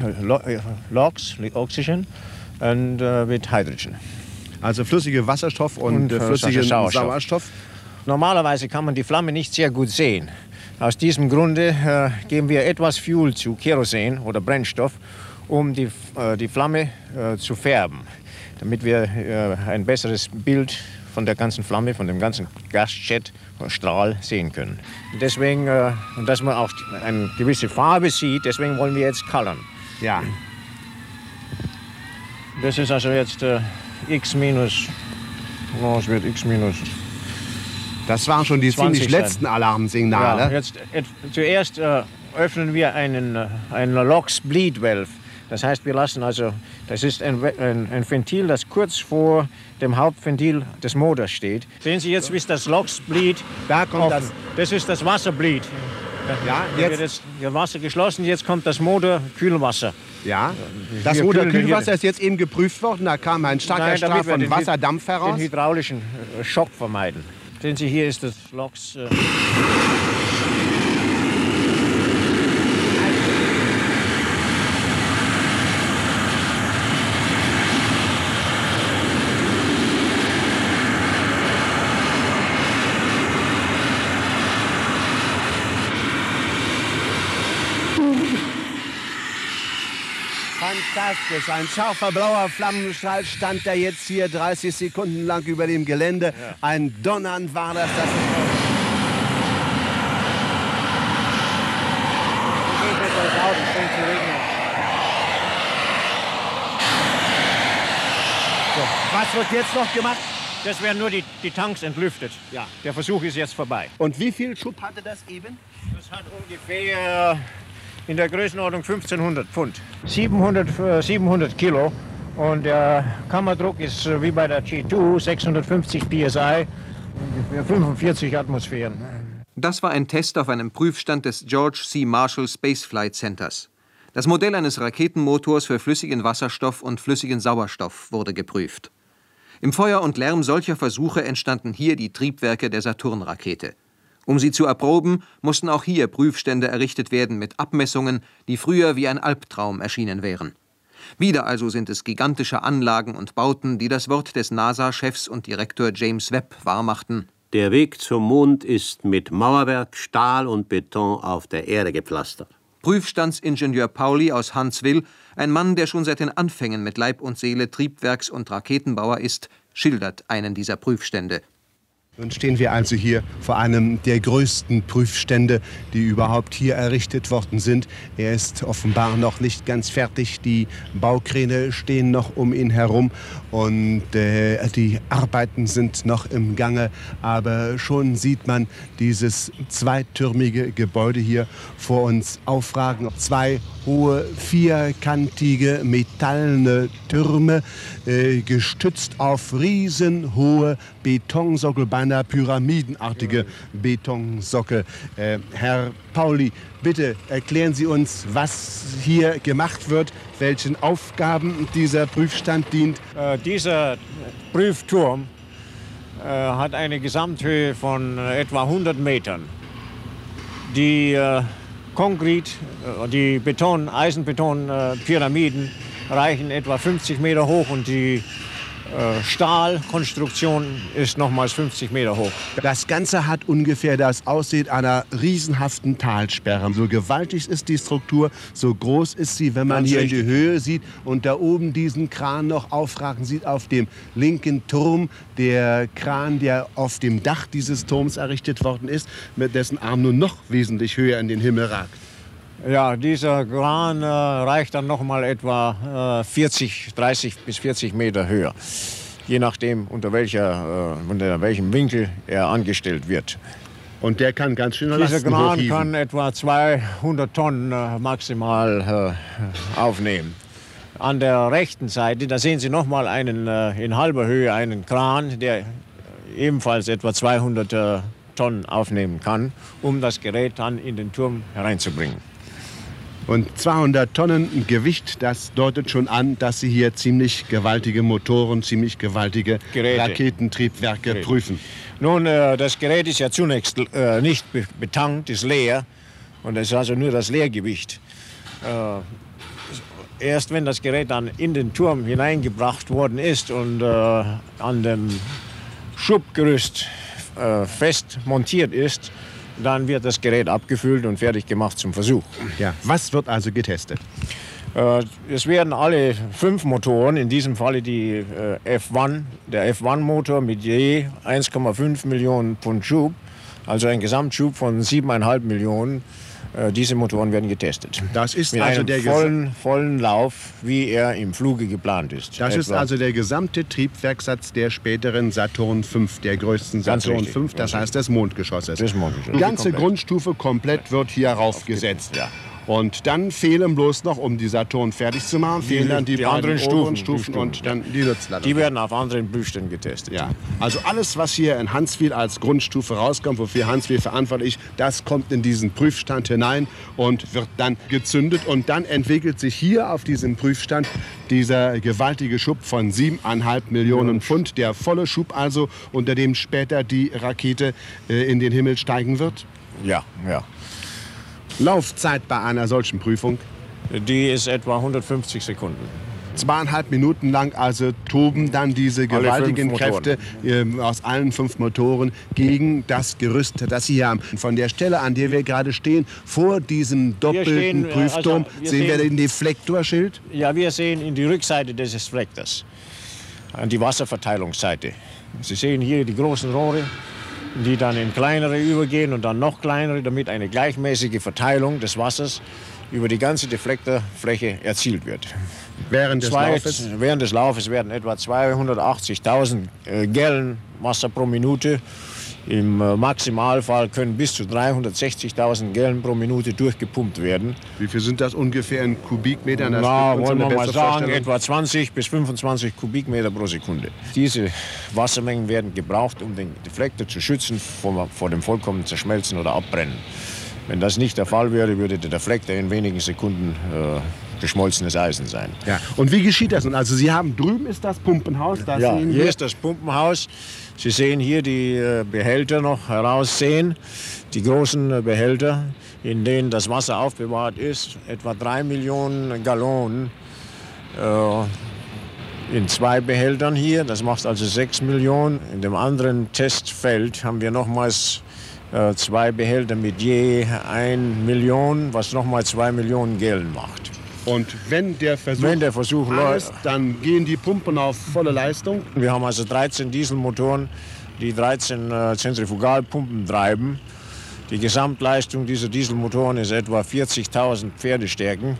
Logs, Oxygen und äh, mit Hydrogen. Also flüssige Wasserstoff und, und äh, flüssigen Sauerstoff. Sauerstoff. Normalerweise kann man die Flamme nicht sehr gut sehen. Aus diesem Grunde äh, geben wir etwas Fuel zu, Kerosin oder Brennstoff, um die, äh, die Flamme äh, zu färben, damit wir äh, ein besseres Bild von der ganzen Flamme, von dem ganzen Gasjet-Strahl sehen können. Deswegen, äh, und dass man auch eine gewisse Farbe sieht, deswegen wollen wir jetzt colorn. Ja. Das ist also jetzt äh, X minus, oh, es wird X minus. Das waren schon die ziemlich letzten Alarmsignale. Ja, jetzt, äh, zuerst äh, öffnen wir einen, äh, einen Lock's Bleed Valve. Das heißt, wir lassen also, das ist ein, ein, ein Ventil, das kurz vor dem Hauptventil des Motors steht. Sehen Sie jetzt, wie es das Lock's Bleed, da kommt das. Das ist das Wasserbleed. Ja, jetzt wird jetzt das Wasser geschlossen, jetzt kommt das Motor-Kühlwasser. Ja, das Motor-Kühlwasser ist jetzt eben geprüft worden, da kam ein starker Nein, Strahl von Wasserdampf heraus. Den hydraulischen Schock vermeiden. Sehen Sie, hier ist das Lock's. Äh Fantastisch, ein scharfer blauer Flammenstrahl stand da jetzt hier dreißig Sekunden lang über dem Gelände. Ja. Ein Donnern war das. das so, was wird jetzt noch gemacht? Das werden nur die, die Tanks entlüftet. Ja. Der Versuch ist jetzt vorbei. Und wie viel Schub hatte das eben? Das hat ungefähr in der Größenordnung fünfzehnhundert Pfund. siebenhundert, siebenhundert Kilo. Und der Kammerdruck ist wie bei der G zwei, sechshundertfünfzig P S I, ungefähr fünfundvierzig Atmosphären. Das war ein Test auf einem Prüfstand des George C. Marshall Space Flight Centers. Das Modell eines Raketenmotors für flüssigen Wasserstoff und flüssigen Sauerstoff wurde geprüft. Im Feuer und Lärm solcher Versuche entstanden hier die Triebwerke der Saturn-Rakete. Um sie zu erproben, mussten auch hier Prüfstände errichtet werden mit Abmessungen, die früher wie ein Albtraum erschienen wären. Wieder also sind es gigantische Anlagen und Bauten, die das Wort des NASA-Chefs und Direktor James Webb wahrmachten. Der Weg zum Mond ist mit Mauerwerk, Stahl und Beton auf der Erde gepflastert. Prüfstandsingenieur Pauli aus Huntsville, ein Mann, der schon seit den Anfängen mit Leib und Seele Triebwerks- und Raketenbauer ist, schildert einen dieser Prüfstände. Nun stehen wir also hier vor einem der größten Prüfstände, die überhaupt hier errichtet worden sind. Er ist offenbar noch nicht ganz fertig. Die Baukräne stehen noch um ihn herum und äh, die Arbeiten sind noch im Gange. Aber schon sieht man dieses zweitürmige Gebäude hier vor uns aufragen. Zwei hohe, vierkantige, metallene Türme, äh, gestützt auf riesenhohe Betonsockel, beinahe pyramidenartige Betonsockel. Äh, Herr Pauli, bitte erklären Sie uns, was hier gemacht wird, welchen Aufgaben dieser Prüfstand dient. Äh, dieser Prüfturm äh, hat eine Gesamthöhe von äh, etwa hundert Metern. Die äh, Konkret, äh, die Beton, Eisenbeton-Pyramiden äh, reichen etwa fünfzig Meter hoch und die äh, Stahlkonstruktion ist nochmals fünfzig Meter hoch. Das Ganze hat ungefähr das Aussehen einer riesenhaften Talsperre. So gewaltig ist die Struktur, so groß ist sie, wenn man Ganz hier richtig. in die Höhe sieht und da oben diesen Kran noch aufragen sieht auf dem linken Turm. Der Kran, der auf dem Dach dieses Turms errichtet worden ist, mit dessen Arm nun noch wesentlich höher in den Himmel ragt. Ja, dieser Kran äh, reicht dann noch mal etwa äh, vierzig, dreißig bis vierzig Meter höher, je nachdem unter, welcher, äh, unter welchem Winkel er angestellt wird. Und der kann ganz schön Dieser Lasten Kran hochhieven. kann etwa zweihundert Tonnen äh, maximal äh, aufnehmen. An der rechten Seite, da sehen Sie noch mal einen äh, in halber Höhe einen Kran, der ebenfalls etwa zweihundert äh, Tonnen aufnehmen kann, um das Gerät dann in den Turm hereinzubringen. Und zweihundert Tonnen Gewicht, das deutet schon an, dass Sie hier ziemlich gewaltige Motoren, ziemlich gewaltige Geräte. Raketentriebwerke Geräte. prüfen. Nun, äh, das Gerät ist ja zunächst äh, nicht be betankt, ist leer. Und es ist also nur das Leergewicht. Äh, erst wenn das Gerät dann in den Turm hineingebracht worden ist und äh, an dem Schubgerüst äh, fest montiert ist, dann wird das Gerät abgefüllt und fertig gemacht zum Versuch. Ja, was wird also getestet? Äh, es werden alle fünf Motoren, in diesem Falle die äh, F eins, der F eins Motor mit je eins Komma fünf Millionen Pfund Schub, also ein Gesamtschub von sieben Komma fünf Millionen, äh, diese Motoren werden getestet. Das ist mit also einem der vollen, vollen Lauf, wie er im Fluge geplant ist. Das Etwa. ist also der gesamte Triebwerkssatz der späteren Saturn fünf, der größten Ganz Saturn richtig. fünf, das Ganz heißt des Mondgeschosses. Des Mondgeschosses. Die ganze Komplett. Grundstufe komplett wird hier raufgesetzt. Ja. Und dann fehlen bloß noch, um die Saturn fertig zu machen, fehlen dann die, die beiden anderen oberen Stufen, Stufen die und Stufen, dann die Nutzladung. Die werden auf anderen Prüfständen getestet. Ja, also alles, was hier in Hanswil als Grundstufe rauskommt, wofür Hanswil verantwortlich ist, das kommt in diesen Prüfstand hinein und wird dann gezündet. Und dann entwickelt sich hier auf diesem Prüfstand dieser gewaltige Schub von sieben Komma fünf Millionen Pfund, der volle Schub also, unter dem später die Rakete äh, in den Himmel steigen wird. Ja, ja. Laufzeit bei einer solchen Prüfung? Die ist etwa hundertfünfzig Sekunden. Zweieinhalb Minuten lang also toben dann diese gewaltigen fünf Kräfte äh, aus allen fünf Motoren gegen das Gerüst, das Sie hier haben. Von der Stelle, an der wir gerade stehen, vor diesem doppelten stehen, äh, Prüfturm, also wir sehen wir sehen- den Deflektorschild. Ja, wir sehen in die Rückseite des Deflektors, an die Wasserverteilungsseite. Sie sehen hier die großen Rohre, die dann in kleinere übergehen und dann noch kleinere, damit eine gleichmäßige Verteilung des Wassers über die ganze Deflektorfläche erzielt wird. Während des Zwei, Laufes? Während des Laufes werden etwa zweihundertachtzigtausend äh, Gallon Wasser pro Minute. Im äh, Maximalfall können bis zu dreihundertsechzigtausend Gallon pro Minute durchgepumpt werden. Wie viel sind das ungefähr in Kubikmetern? Das Na, gibt uns wollen eine wir mal bessere sagen, Vorstellung. etwa zwanzig bis fünfundzwanzig Kubikmeter pro Sekunde. Diese Wassermengen werden gebraucht, um den Deflektor zu schützen vor, vor dem vollkommenen Zerschmelzen oder Abbrennen. Wenn das nicht der Fall wäre, würde der Deflektor in wenigen Sekunden äh, geschmolzenes Eisen sein. Ja. Und wie geschieht das nun? Also Sie haben drüben ist das Pumpenhaus. Das Ja, sehen hier wir. ist das Pumpenhaus. Sie sehen hier die äh, Behälter noch heraussehen, die großen äh, Behälter, in denen das Wasser aufbewahrt ist, etwa drei Millionen Gallonen äh, in zwei Behältern hier, das macht also sechs Millionen. In dem anderen Testfeld haben wir nochmals äh, zwei Behälter mit je eine Million, was nochmal zwei Millionen Gallon macht. Und wenn der Versuch, Wenn der Versuch an ist, läuft, dann gehen die Pumpen auf volle Leistung. wir haben also dreizehn Dieselmotoren die dreizehn äh, Zentrifugalpumpen treiben. Die Gesamtleistung dieser Dieselmotoren ist etwa vierzigtausend Pferdestärken.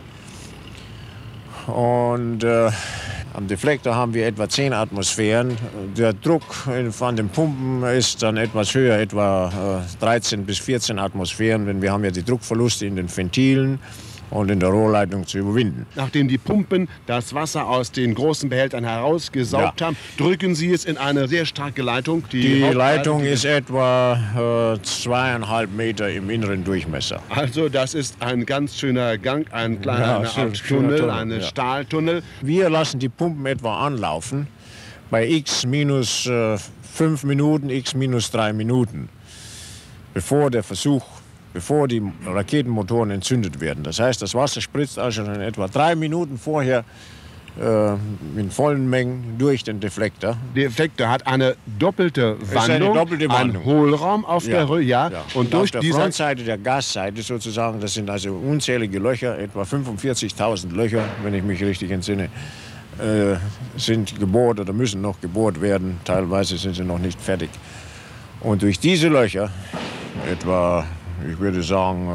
Und äh, am Deflektor haben wir etwa zehn Atmosphären. Der Druck von den Pumpen ist dann etwas höher, etwa äh, dreizehn bis vierzehn Atmosphären, denn wir haben ja die Druckverluste in den Ventilen und in der Rohrleitung zu überwinden. Nachdem die Pumpen das Wasser aus den großen Behältern herausgesaugt ja. haben, drücken Sie es in eine sehr starke Leitung. Die, die Leitung die ist etwa äh, zweieinhalb Meter im inneren Durchmesser. Also das ist ein ganz schöner Gang, ein kleiner ja, Tunnel, Tunnel, eine ja. Stahltunnel. Wir lassen die Pumpen etwa anlaufen bei x minus äh, fünf Minuten, x minus drei Minuten, bevor der Versuch bevor die Raketenmotoren entzündet werden. Das heißt, das Wasser spritzt also in etwa drei Minuten vorher äh, in vollen Mengen durch den Deflektor. Der Deflektor hat eine doppelte Wandung, eine doppelte Wandung. Ein Hohlraum auf ja. der Höhe, ja. ja. Und, Und durch auf der diese Frontseite der Gasseite sozusagen, das sind also unzählige Löcher, etwa fünfundvierzigtausend Löcher, wenn ich mich richtig entsinne, äh, sind gebohrt oder müssen noch gebohrt werden. Teilweise sind sie noch nicht fertig. Und durch diese Löcher, etwa ich würde sagen,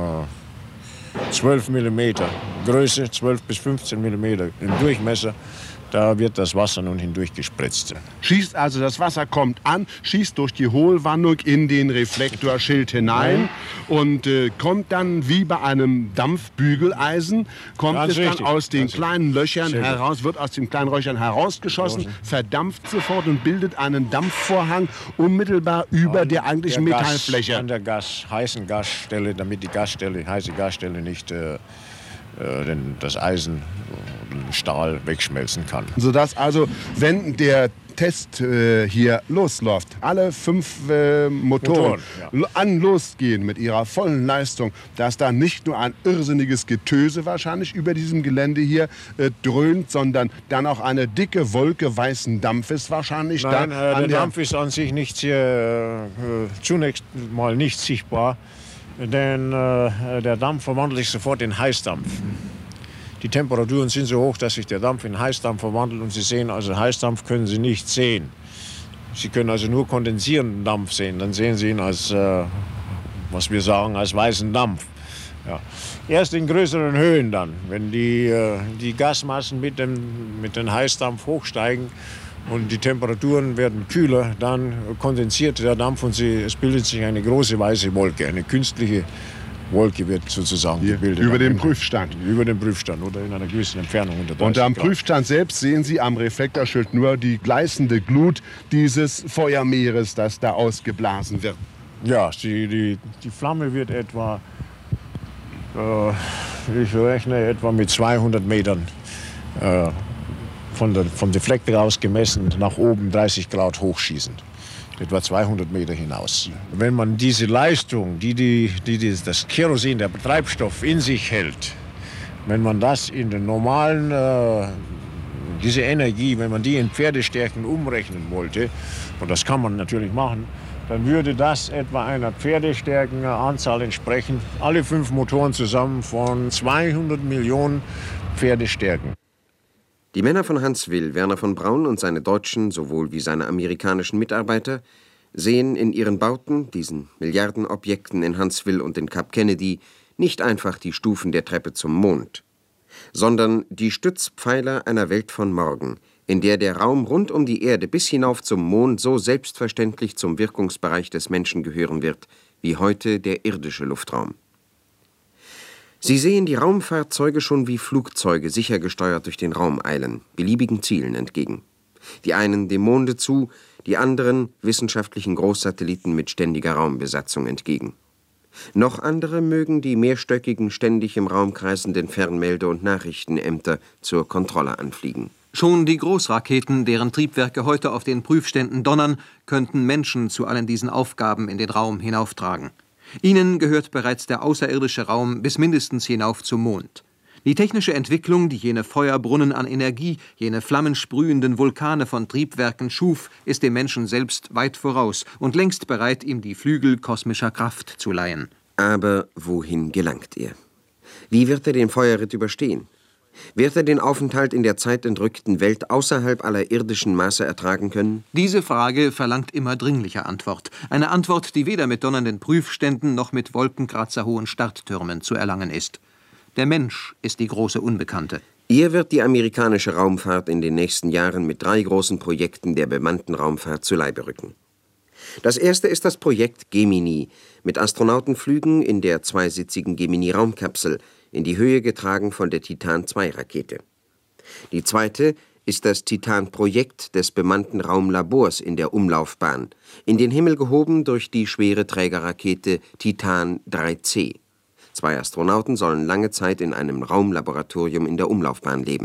zwölf Millimeter Größe, zwölf bis fünfzehn Millimeter im Durchmesser, da wird das Wasser nun hindurch gespritzt. Schießt also, das Wasser kommt an, schießt durch die Hohlwandung in den Reflektorschild hinein mhm. und äh, kommt dann wie bei einem Dampfbügeleisen, kommt ganz es richtig, dann aus den ganz kleinen Löchern Sehr heraus, gut. wird aus den kleinen Löchern herausgeschossen, Losen. verdampft sofort und bildet einen Dampfvorhang unmittelbar über an der eigentlichen der Metallfläche. Gas, an der Gas, heißen Gasstelle, damit die Gasstelle, heiße Gasstelle nicht äh, denn das Eisen und Stahl wegschmelzen kann. Sodass also, wenn der Test äh, hier losläuft, alle fünf äh, Motoren, Motoren ja. an losgehen mit ihrer vollen Leistung, dass da nicht nur ein irrsinniges Getöse wahrscheinlich über diesem Gelände hier äh, dröhnt, sondern dann auch eine dicke Wolke weißen Dampfes wahrscheinlich. Nein, da äh, an der der Dampf ist an sich nicht sehr, äh, zunächst mal nicht sichtbar. Denn äh, der Dampf verwandelt sich sofort in Heißdampf. Die Temperaturen sind so hoch, dass sich der Dampf in Heißdampf verwandelt. Und Sie sehen also, Heißdampf können Sie nicht sehen. Sie können also nur kondensierenden Dampf sehen. Dann sehen Sie ihn als, äh, was wir sagen, als weißen Dampf. Ja. Erst in größeren Höhen dann, wenn die, äh, die Gasmassen mit dem, mit dem Heißdampf hochsteigen und die Temperaturen werden kühler, dann kondensiert der Dampf und sie, es bildet sich eine große weiße Wolke. Eine künstliche Wolke wird sozusagen Hier, gebildet. Über den Prüfstand. Über den Prüfstand oder in einer gewissen Entfernung. Unter dreißig und am Grad. Prüfstand selbst sehen Sie am Reflektorschild nur die gleißende Glut dieses Feuermeeres, das da ausgeblasen wird. Ja, die, die, die Flamme wird etwa, äh, ich rechne etwa mit zweihundert Metern äh, von der, vom Deflektor aus gemessen nach oben dreißig Grad hochschießen. Etwa zweihundert Meter hinaus. Wenn man diese Leistung, die, die, die, die das Kerosin, der Treibstoff in sich hält, wenn man das in den normalen, äh, diese Energie, wenn man die in Pferdestärken umrechnen wollte, und das kann man natürlich machen, dann würde das etwa einer Pferdestärkenanzahl entsprechen, alle fünf Motoren zusammen von zweihundert Millionen Pferdestärken. Die Männer von Huntsville, Werner von Braun und seine deutschen sowohl wie seine amerikanischen Mitarbeiter, sehen in ihren Bauten, diesen Milliardenobjekten in Huntsville und in Kap Kennedy, nicht einfach die Stufen der Treppe zum Mond, sondern die Stützpfeiler einer Welt von morgen, in der der Raum rund um die Erde bis hinauf zum Mond so selbstverständlich zum Wirkungsbereich des Menschen gehören wird, wie heute der irdische Luftraum. Sie sehen die Raumfahrzeuge schon wie Flugzeuge sicher gesteuert durch den Raum eilen, beliebigen Zielen entgegen. Die einen dem Monde zu, die anderen wissenschaftlichen Großsatelliten mit ständiger Raumbesatzung entgegen. Noch andere mögen die mehrstöckigen, ständig im Raum kreisenden Fernmelde- und Nachrichtenämter zur Kontrolle anfliegen. Schon die Großraketen, deren Triebwerke heute auf den Prüfständen donnern, könnten Menschen zu allen diesen Aufgaben in den Raum hinauftragen. Ihnen gehört bereits der außerirdische Raum bis mindestens hinauf zum Mond. Die technische Entwicklung, die jene Feuerbrunnen an Energie, jene flammensprühenden Vulkane von Triebwerken schuf, ist dem Menschen selbst weit voraus und längst bereit, ihm die Flügel kosmischer Kraft zu leihen. Aber wohin gelangt er? Wie wird er den Feuerritt überstehen? Wird er den Aufenthalt in der zeitentrückten Welt außerhalb aller irdischen Maße ertragen können? Diese Frage verlangt immer dringlicher Antwort. Eine Antwort, die weder mit donnernden Prüfständen noch mit wolkenkratzerhohen Starttürmen zu erlangen ist. Der Mensch ist die große Unbekannte. Ihr wird die amerikanische Raumfahrt in den nächsten Jahren mit drei großen Projekten der bemannten Raumfahrt zu Leibe rücken. Das erste ist das Projekt Gemini mit Astronautenflügen in der zweisitzigen Gemini-Raumkapsel, in die Höhe getragen von der Titan zwei Rakete. Die zweite ist das Titan-Projekt des bemannten Raumlabors in der Umlaufbahn, in den Himmel gehoben durch die schwere Trägerrakete Titan drei C. Zwei Astronauten sollen lange Zeit in einem Raumlaboratorium in der Umlaufbahn leben.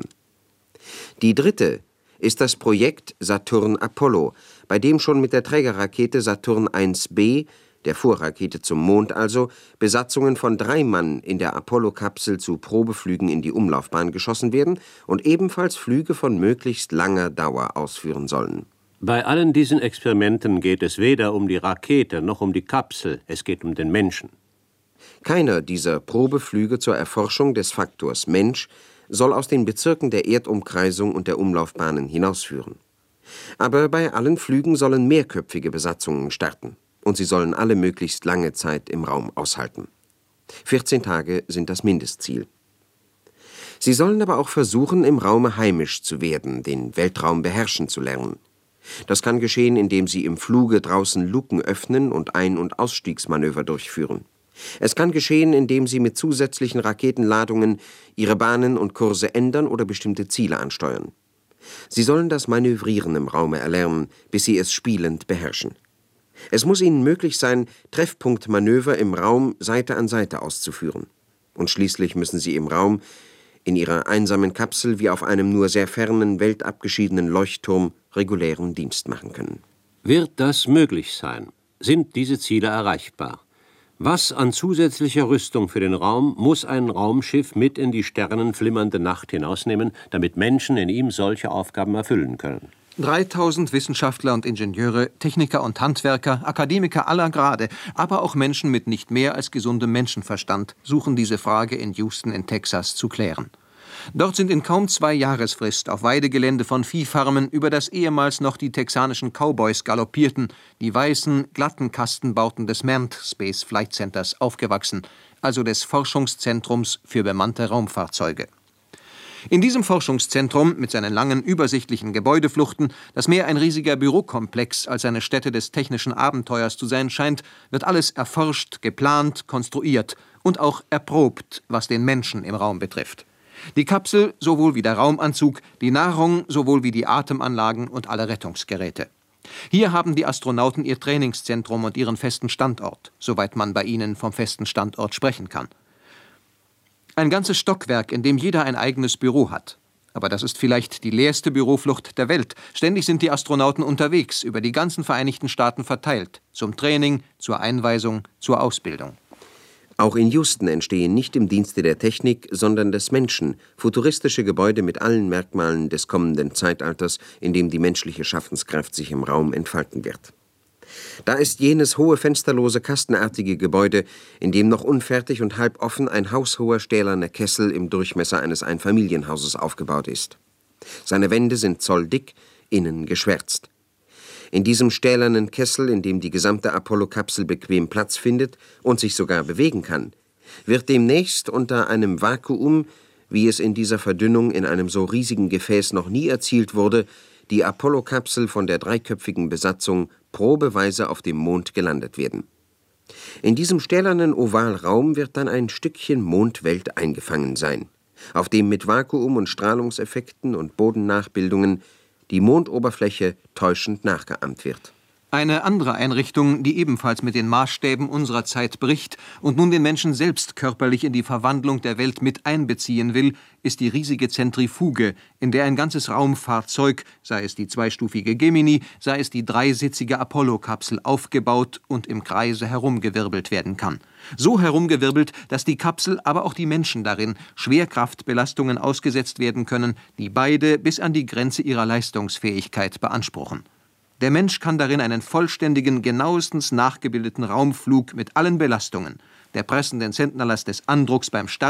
Die dritte ist das Projekt Saturn-Apollo, bei dem schon mit der Trägerrakete Saturn eins B, der Vorrakete zum Mond also, Besatzungen von drei Mann in der Apollo-Kapsel zu Probeflügen in die Umlaufbahn geschossen werden und ebenfalls Flüge von möglichst langer Dauer ausführen sollen. Bei allen diesen Experimenten geht es weder um die Rakete noch um die Kapsel, es geht um den Menschen. Keiner dieser Probeflüge zur Erforschung des Faktors Mensch soll aus den Bezirken der Erdumkreisung und der Umlaufbahnen hinausführen. Aber bei allen Flügen sollen mehrköpfige Besatzungen starten. Und sie sollen alle möglichst lange Zeit im Raum aushalten. vierzehn Tage sind das Mindestziel. Sie sollen aber auch versuchen, im Raume heimisch zu werden, den Weltraum beherrschen zu lernen. Das kann geschehen, indem sie im Fluge draußen Luken öffnen und Ein- und Ausstiegsmanöver durchführen. Es kann geschehen, indem sie mit zusätzlichen Raketenladungen ihre Bahnen und Kurse ändern oder bestimmte Ziele ansteuern. Sie sollen das Manövrieren im Raume erlernen, bis sie es spielend beherrschen. Es muss ihnen möglich sein, Treffpunktmanöver im Raum Seite an Seite auszuführen. Und schließlich müssen sie im Raum, in ihrer einsamen Kapsel wie auf einem nur sehr fernen, weltabgeschiedenen Leuchtturm regulären Dienst machen können. Wird das möglich sein? Sind diese Ziele erreichbar? Was an zusätzlicher Rüstung für den Raum muss ein Raumschiff mit in die sternenflimmernde Nacht hinausnehmen, damit Menschen in ihm solche Aufgaben erfüllen können? dreitausend Wissenschaftler und Ingenieure, Techniker und Handwerker, Akademiker aller Grade, aber auch Menschen mit nicht mehr als gesundem Menschenverstand suchen diese Frage in Houston in Texas zu klären. Dort sind in kaum zwei Jahresfrist auf Weidegelände von Viehfarmen, über das ehemals noch die texanischen Cowboys galoppierten, die weißen, glatten Kastenbauten des Manned Space Flight Centers aufgewachsen, also des Forschungszentrums für bemannte Raumfahrzeuge. In diesem Forschungszentrum mit seinen langen, übersichtlichen Gebäudefluchten, das mehr ein riesiger Bürokomplex als eine Stätte des technischen Abenteuers zu sein scheint, wird alles erforscht, geplant, konstruiert und auch erprobt, was den Menschen im Raum betrifft. Die Kapsel sowohl wie der Raumanzug, die Nahrung sowohl wie die Atemanlagen und alle Rettungsgeräte. Hier haben die Astronauten ihr Trainingszentrum und ihren festen Standort, soweit man bei ihnen vom festen Standort sprechen kann. Ein ganzes Stockwerk, in dem jeder ein eigenes Büro hat. Aber das ist vielleicht die leerste Büroflucht der Welt. Ständig sind die Astronauten unterwegs, über die ganzen Vereinigten Staaten verteilt. Zum Training, zur Einweisung, zur Ausbildung. Auch in Houston entstehen nicht im Dienste der Technik, sondern des Menschen futuristische Gebäude mit allen Merkmalen des kommenden Zeitalters, in dem die menschliche Schaffenskraft sich im Raum entfalten wird. Da ist jenes hohe, fensterlose, kastenartige Gebäude, in dem noch unfertig und halb offen ein haushoher stählerner Kessel im Durchmesser eines Einfamilienhauses aufgebaut ist. Seine Wände sind zolldick, innen geschwärzt. In diesem stählernen Kessel, in dem die gesamte Apollo-Kapsel bequem Platz findet und sich sogar bewegen kann, wird demnächst unter einem Vakuum, wie es in dieser Verdünnung in einem so riesigen Gefäß noch nie erzielt wurde, die Apollo-Kapsel von der dreiköpfigen Besatzung probeweise auf dem Mond gelandet werden. In diesem stählernen Ovalraum wird dann ein Stückchen Mondwelt eingefangen sein, auf dem mit Vakuum- und Strahlungseffekten und Bodennachbildungen die Mondoberfläche täuschend nachgeahmt wird. Eine andere Einrichtung, die ebenfalls mit den Maßstäben unserer Zeit bricht und nun den Menschen selbst körperlich in die Verwandlung der Welt mit einbeziehen will, ist die riesige Zentrifuge, in der ein ganzes Raumfahrzeug, sei es die zweistufige Gemini, sei es die dreisitzige Apollo-Kapsel, aufgebaut und im Kreise herumgewirbelt werden kann. So herumgewirbelt, dass die Kapsel, aber auch die Menschen darin Schwerkraftbelastungen ausgesetzt werden können, die beide bis an die Grenze ihrer Leistungsfähigkeit beanspruchen. Der Mensch kann darin einen vollständigen, genauestens nachgebildeten Raumflug mit allen Belastungen, der pressenden Zentnerlast des Andrucks beim Start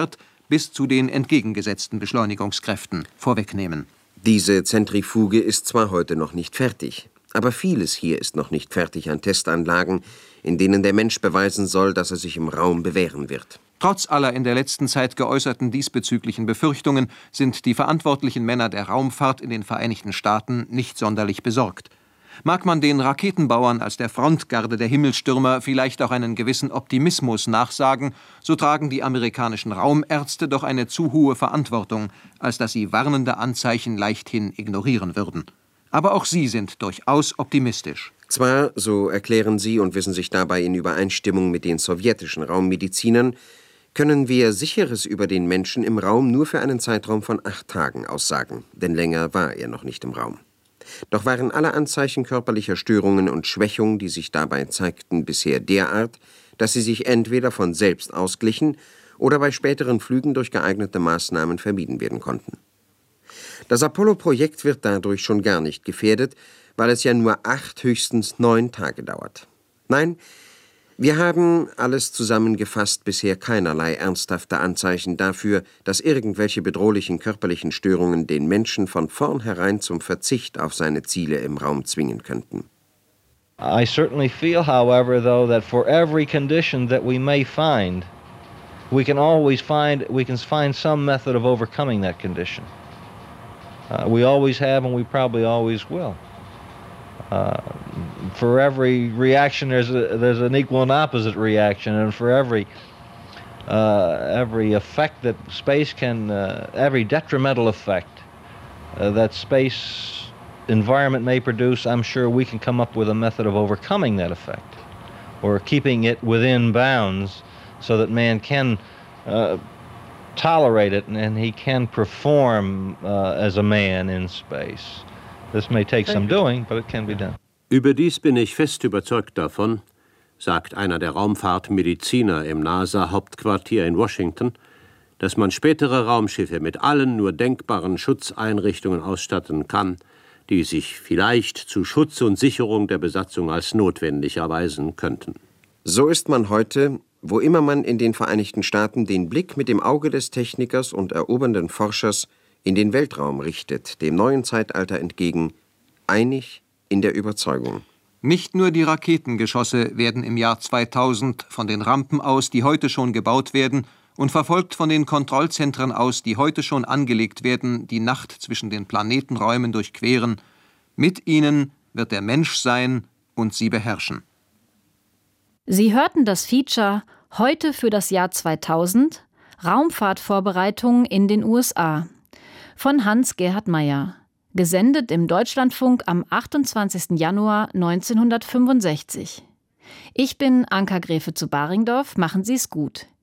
bis zu den entgegengesetzten Beschleunigungskräften vorwegnehmen. Diese Zentrifuge ist zwar heute noch nicht fertig, aber vieles hier ist noch nicht fertig an Testanlagen, in denen der Mensch beweisen soll, dass er sich im Raum bewähren wird. Trotz aller in der letzten Zeit geäußerten diesbezüglichen Befürchtungen sind die verantwortlichen Männer der Raumfahrt in den Vereinigten Staaten nicht sonderlich besorgt. Mag man den Raketenbauern als der Frontgarde der Himmelstürmer vielleicht auch einen gewissen Optimismus nachsagen, so tragen die amerikanischen Raumärzte doch eine zu hohe Verantwortung, als dass sie warnende Anzeichen leichthin ignorieren würden. Aber auch sie sind durchaus optimistisch. Zwar, so erklären sie und wissen sich dabei in Übereinstimmung mit den sowjetischen Raummedizinern, können wir Sicheres über den Menschen im Raum nur für einen Zeitraum von acht Tagen aussagen, denn länger war er noch nicht im Raum. Doch waren alle Anzeichen körperlicher Störungen und Schwächung, die sich dabei zeigten, bisher derart, dass sie sich entweder von selbst ausglichen oder bei späteren Flügen durch geeignete Maßnahmen vermieden werden konnten. Das Apollo-Projekt wird dadurch schon gar nicht gefährdet, weil es ja nur acht, höchstens neun Tage dauert. Nein, wir haben, alles zusammengefasst, bisher keinerlei ernsthafte Anzeichen dafür, dass irgendwelche bedrohlichen körperlichen Störungen den Menschen von vornherein zum Verzicht auf seine Ziele im Raum zwingen könnten. I certainly feel, however, though, that for every condition that we may find, we can always find, we can find some method of overcoming that condition. Uh, we always have and we probably always will. Uh, for every reaction, there's a, there's an equal and opposite reaction, and for every uh, every effect that space can, uh, every detrimental effect uh, that space environment may produce, I'm sure we can come up with a method of overcoming that effect, or keeping it within bounds, so that man can uh, tolerate it and, and he can perform uh, as a man in space. This may take some doing, but it can be done. Überdies bin ich fest überzeugt davon, sagt einer der Raumfahrtmediziner im NASA-Hauptquartier in Washington, dass man spätere Raumschiffe mit allen nur denkbaren Schutzeinrichtungen ausstatten kann, die sich vielleicht zu Schutz und Sicherung der Besatzung als notwendig erweisen könnten. So ist man heute, wo immer man in den Vereinigten Staaten den Blick mit dem Auge des Technikers und erobernden Forschers in den Weltraum richtet, dem neuen Zeitalter entgegen, einig in der Überzeugung. Nicht nur die Raketengeschosse werden im Jahr zweitausend von den Rampen aus, die heute schon gebaut werden, und verfolgt von den Kontrollzentren aus, die heute schon angelegt werden, die Nacht zwischen den Planetenräumen durchqueren. Mit ihnen wird der Mensch sein und sie beherrschen. Sie hörten das Feature Heute für das Jahr zweitausend – Raumfahrtvorbereitungen in den U S A von Hans-Gerhard Meyer, gesendet im Deutschlandfunk am achtundzwanzigsten Januar neunzehnhundertfünfundsechzig. Ich bin Anka Gräfe zu Baringdorf, machen Sie es gut.